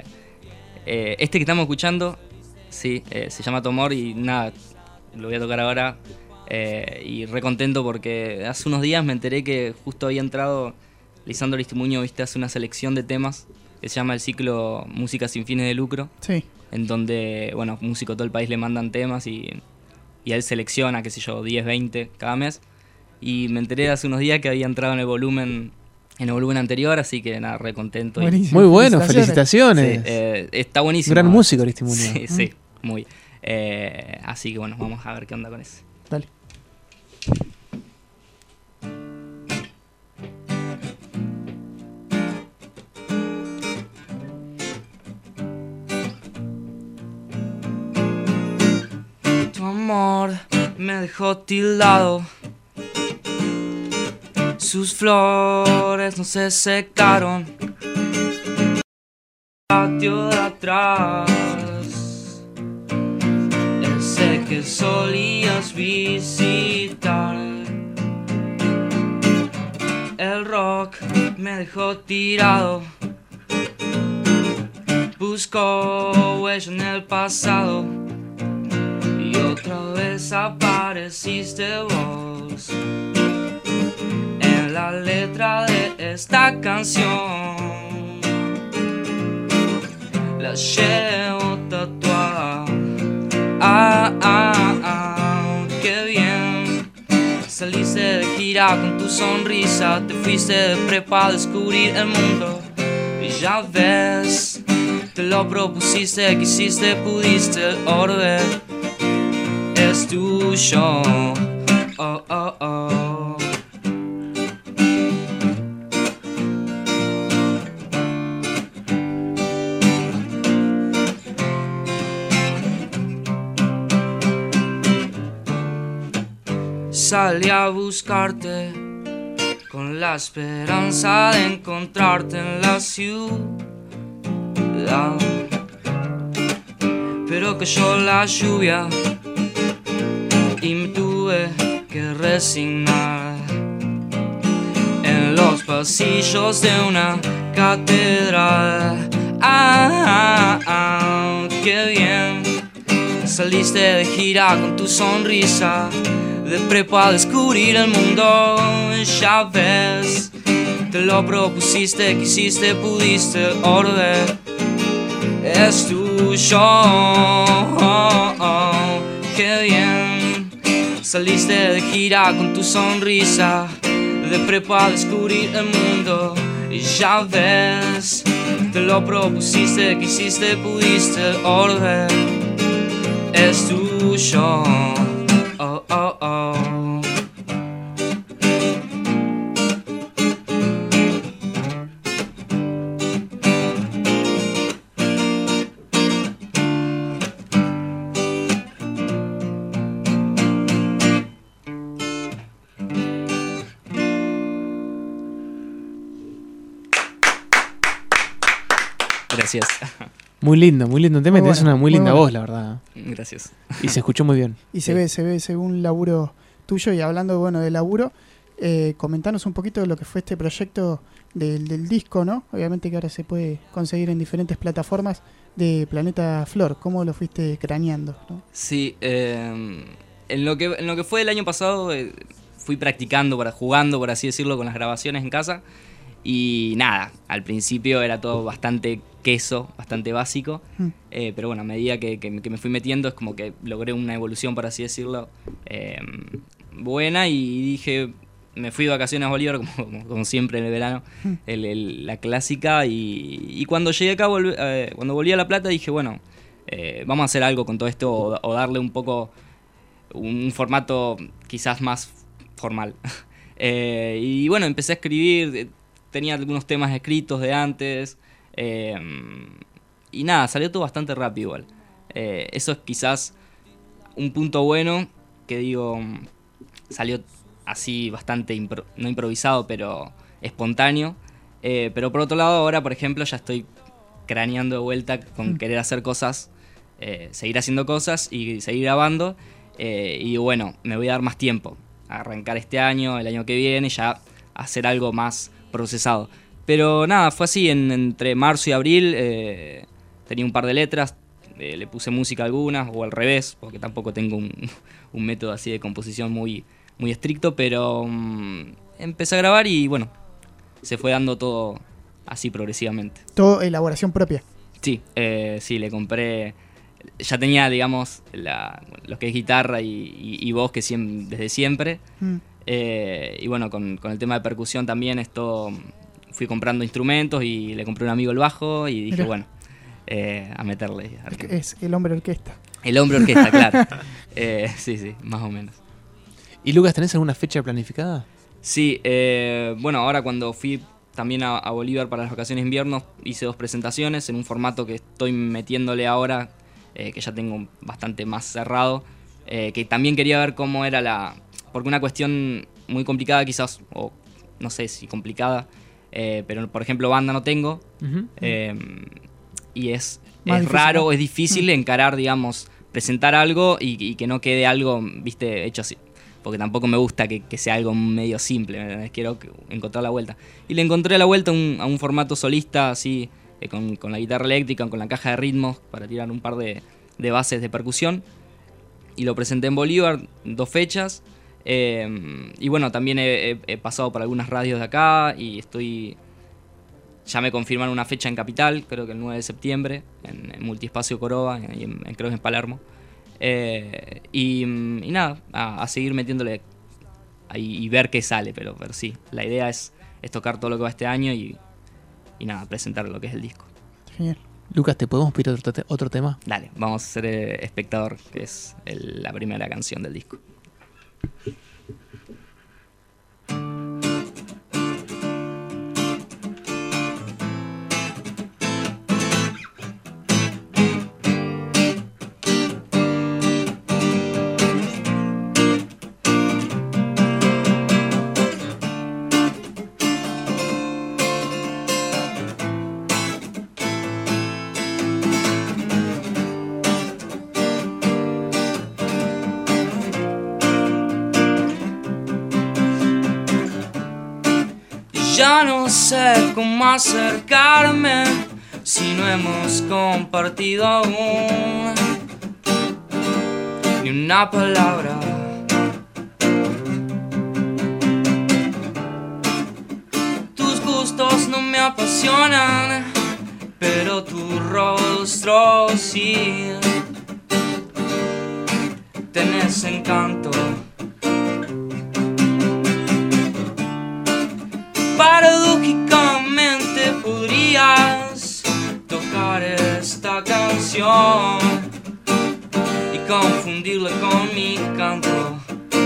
este que estamos escuchando. Sí, se llama Tu Amor, y nada, lo voy a tocar ahora, y re contento porque hace unos días me enteré que justo había entrado Lisandro Aristimuño, hace una selección de temas que se llama el ciclo Música sin fines de lucro, sí. En donde, bueno, músicos de todo el país le mandan temas y él selecciona, 10, 20 cada mes, y me enteré hace unos días que había entrado en el volumen anterior, así que nada, re contento. Muy bueno, felicitaciones. Sí, está buenísimo. Gran músico Aristimuño. Sí, muy. Así que bueno, vamos a ver qué onda con ese. Dale. Tu amor me dejó tildado, sus flores no se secaron, patio de atrás, ese que solías visitar. El rock me dejó tirado, buscó huella en el pasado, y otra vez apareciste vos en la letra de esta canción. La llevo tatuada. Qué bien. Saliste de gira con tu sonrisa, te fuiste de prepa a descubrir el mundo, y ya ves, te lo propusiste, quisiste, pudiste, el orbe es tuyo. Oh, oh, oh. Salí a buscarte con la esperanza de encontrarte en la ciudad, pero cayó la lluvia y me tuve que resignar en los pasillos de una catedral. Qué bien. Saliste de gira con tu sonrisa, de prepa a descubrir el mundo. Ya ves, te lo propusiste, quisiste, pudiste, el orden es tuyo. Qué bien, saliste de gira con tu sonrisa, de prepa a descubrir el mundo. Y ya ves, te lo propusiste, quisiste, pudiste, el orden es tuyo. Oh, oh, oh. Gracias. Muy lindo tema. Tenés una muy linda bueno. voz, la verdad. Gracias. Y se escuchó muy bien. Y se ve un laburo tuyo. Y hablando, bueno, de laburo, comentanos un poquito de lo que fue este proyecto del disco, ¿no? Obviamente que ahora se puede conseguir en diferentes plataformas de Planeta Flor. ¿Cómo lo fuiste craneando, ¿no? Sí, en lo que fue el año pasado fui practicando, jugando, por así decirlo, con las grabaciones en casa. Y nada, al principio era todo bastante queso, bastante básico, pero bueno, a medida que me fui metiendo es como que logré una evolución, por así decirlo, buena, y dije, me fui de vacaciones a Bolívar, como siempre en el verano, la clásica, y cuando llegué acá, cuando volví a La Plata, dije, bueno, vamos a hacer algo con todo esto, o darle un poco un formato quizás más formal. Y bueno, empecé a escribir. Tenía algunos temas escritos de antes. Y nada, salió todo bastante rápido igual. Eso es quizás un punto bueno, que digo, salió así bastante, no improvisado, pero espontáneo. Pero por otro lado, ahora, por ejemplo, ya estoy craneando de vuelta con querer hacer cosas, seguir haciendo cosas y seguir grabando. Y bueno, me voy a dar más tiempo. A arrancar este año, el año que viene, ya hacer algo más procesado. Pero nada, fue así, entre marzo y abril tenía un par de letras, le puse música a algunas, o al revés, porque tampoco tengo un método así de composición muy estricto, pero empecé a grabar y bueno, se fue dando todo así progresivamente. ¿Todo elaboración propia? Sí, sí, le compré, ya tenía, digamos, lo que es guitarra y voz que desde siempre. Y bueno, con el tema de percusión también fui comprando instrumentos y le compré a un amigo el bajo y dije, bueno, a meterle. Es el hombre orquesta. El hombre orquesta, claro. Sí, más o menos. ¿Y Lucas, tenés alguna fecha planificada? Sí, bueno, ahora cuando fui también a Bolívar para las vacaciones de invierno, hice 2 presentaciones en un formato que estoy metiéndole ahora, que ya tengo bastante más cerrado, que también quería ver cómo era porque una cuestión muy complicada quizás, o no sé si complicada, pero por ejemplo banda no tengo, y es raro, ¿no? Es difícil encarar, digamos, presentar algo y que no quede algo, viste, hecho así, porque tampoco me gusta que sea algo medio simple, quiero encontrar la vuelta. Y le encontré la vuelta a un formato solista así, con la guitarra eléctrica, con la caja de ritmos, para tirar un par de bases de percusión, y lo presenté en Bolívar, 2 fechas. Y bueno, también he pasado por algunas radios de acá y ya me confirmaron una fecha en Capital, creo que el 9 de septiembre, en Multiespacio Coroba, creo que en Palermo. Y nada, a seguir metiéndole ahí y ver qué sale, pero sí, la idea es tocar todo lo que va este año y nada, presentar lo que es el disco. Genial. Lucas, ¿te podemos pedir otro tema? Dale, vamos a hacer Espectador, que es la primera canción del disco. Ya no sé cómo acercarme si no hemos compartido aún ni una palabra. Tus impresionan, pero tu rostro sí. Tenés encanto. Paradójicamente podrías tocar esta canción y confundirla con mi canto.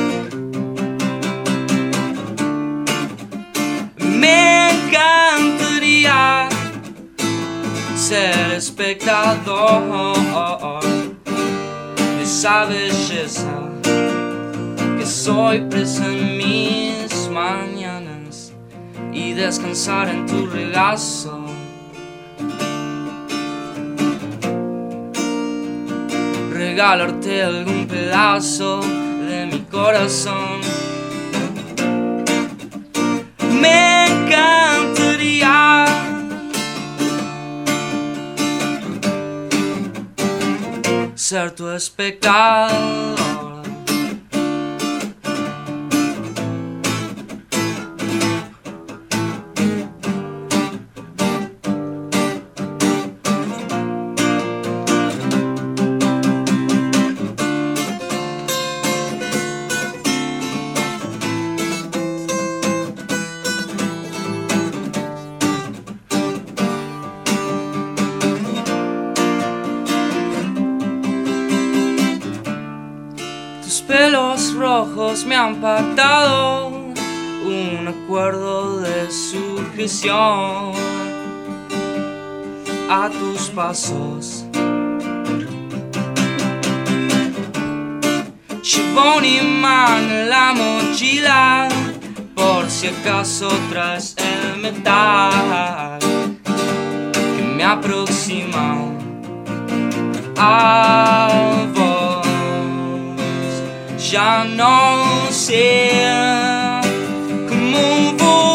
Me encantaría ser espectador de esa belleza que soy presa en mis mañanas y descansar en tu regazo. Regalarte algún pedazo de mi corazón. Me encantaría ser tu espectador. Pelos rojos me han pactado un acuerdo de sujeción a tus pasos. Llevo un imán en la mochila por si acaso traes el metal que me aproxima a vos. Ya no sé cómo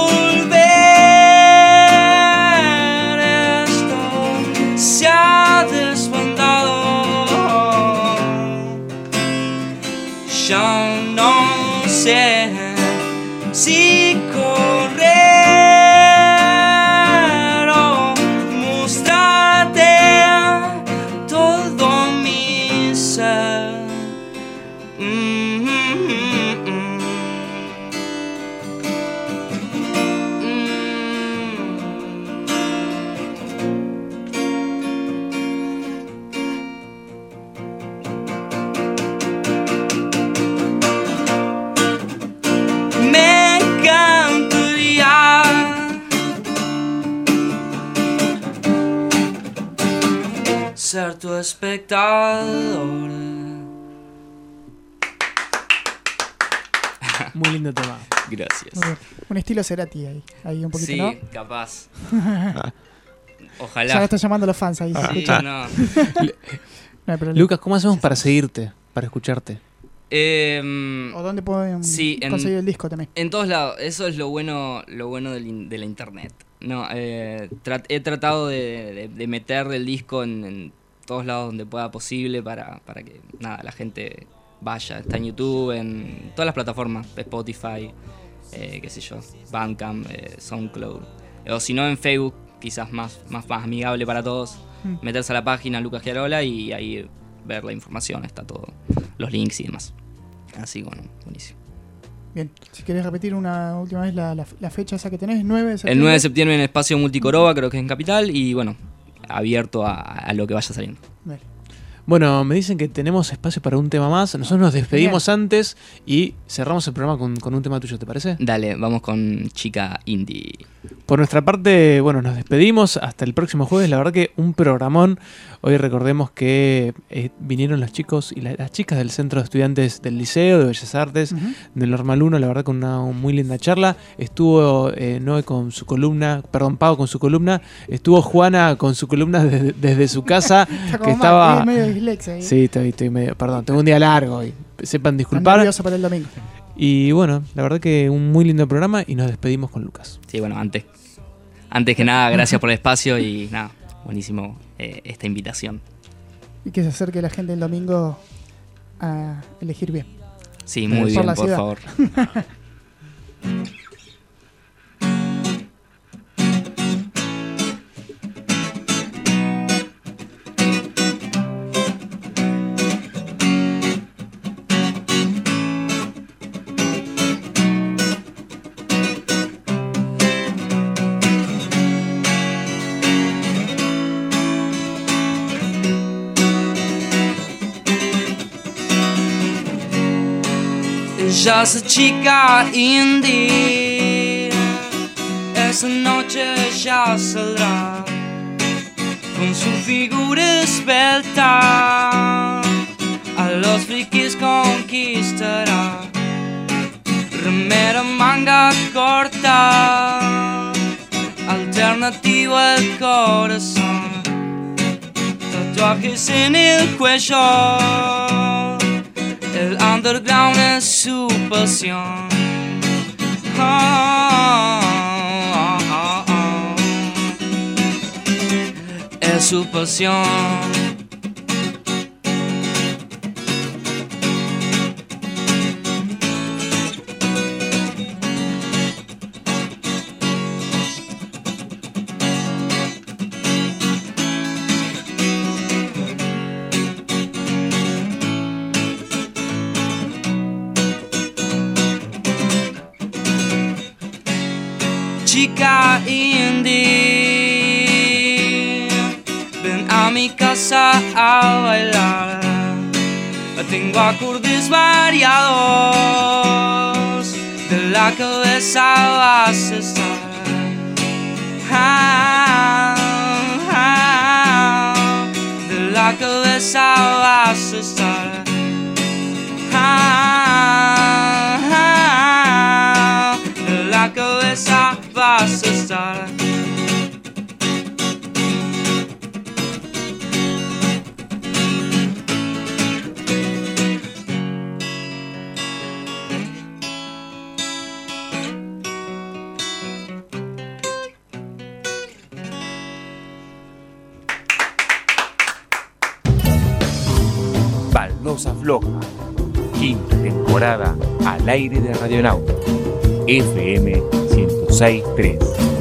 volver, esto se ha desbandado. Ya no sé si correr o mostrarte todo mi ser. Ser tu espectador. Muy lindo tema. Gracias. Un estilo Cerati ahí un poquito, sí, ¿no? Capaz. Ojalá. Ya están llamando los fans ahí. No. Lucas, ¿cómo hacemos para seguirte, para escucharte? ¿O dónde pueden conseguir el disco también? En todos lados. Eso es lo bueno de la internet. No, he tratado de meter el disco en todos lados donde pueda posible para que la gente vaya. Está en YouTube, en todas las plataformas, Spotify, qué sé yo, Bandcamp, SoundCloud. O si no, en Facebook, quizás más amigable para todos. Meterse a la página Lucas Giarola y ahí ver la información, está todo, los links y demás. Así que bueno, buenísimo. Bien, si querés repetir una última vez la fecha esa que tenés, 9 de septiembre. El 9 de septiembre en Espacio Multicoroba, creo que es en Capital, y bueno, abierto a lo que vaya saliendo. Vale. Bueno, me dicen que tenemos espacio para un tema más. Nosotros nos despedimos antes y cerramos el programa con un tema tuyo, ¿te parece? Dale, vamos con Chica Indie. Por nuestra parte, bueno, nos despedimos hasta el próximo jueves. La verdad que un programón. Hoy recordemos que vinieron los chicos y las chicas del Centro de Estudiantes del Liceo de Bellas Artes, del Normal 1, la verdad con una muy linda charla. Estuvo Noé con su columna, perdón, Pau con su columna. Estuvo Juana con su columna desde su casa. Que estaba medio dislexia ahí. Sí, estoy medio, perdón, tengo un día largo y sepan disculpar. Estoy nervioso para el domingo. Y bueno, la verdad que un muy lindo programa y nos despedimos con Lucas. Sí, bueno, antes que nada, gracias por el espacio y nada, buenísimo esta invitación. Y que se acerque la gente el domingo a elegir bien. Sí, muy bien, por favor. Ella es chica indie, esa noche ya saldrá con su figura esbelta, a los frikis conquistará. Remera manga corta, alternativo el corazón, tatuajes en el cuello, el underground es su pasión. Es su pasión. Chica indie, ven a mi casa a bailar. Tengo acordes variados, de la cabeza vas a estar. De la cabeza vas a estar. De la cabeza vas a estar. Baldosa Floja, quinta temporada al aire de Radionauta, FM 106.3.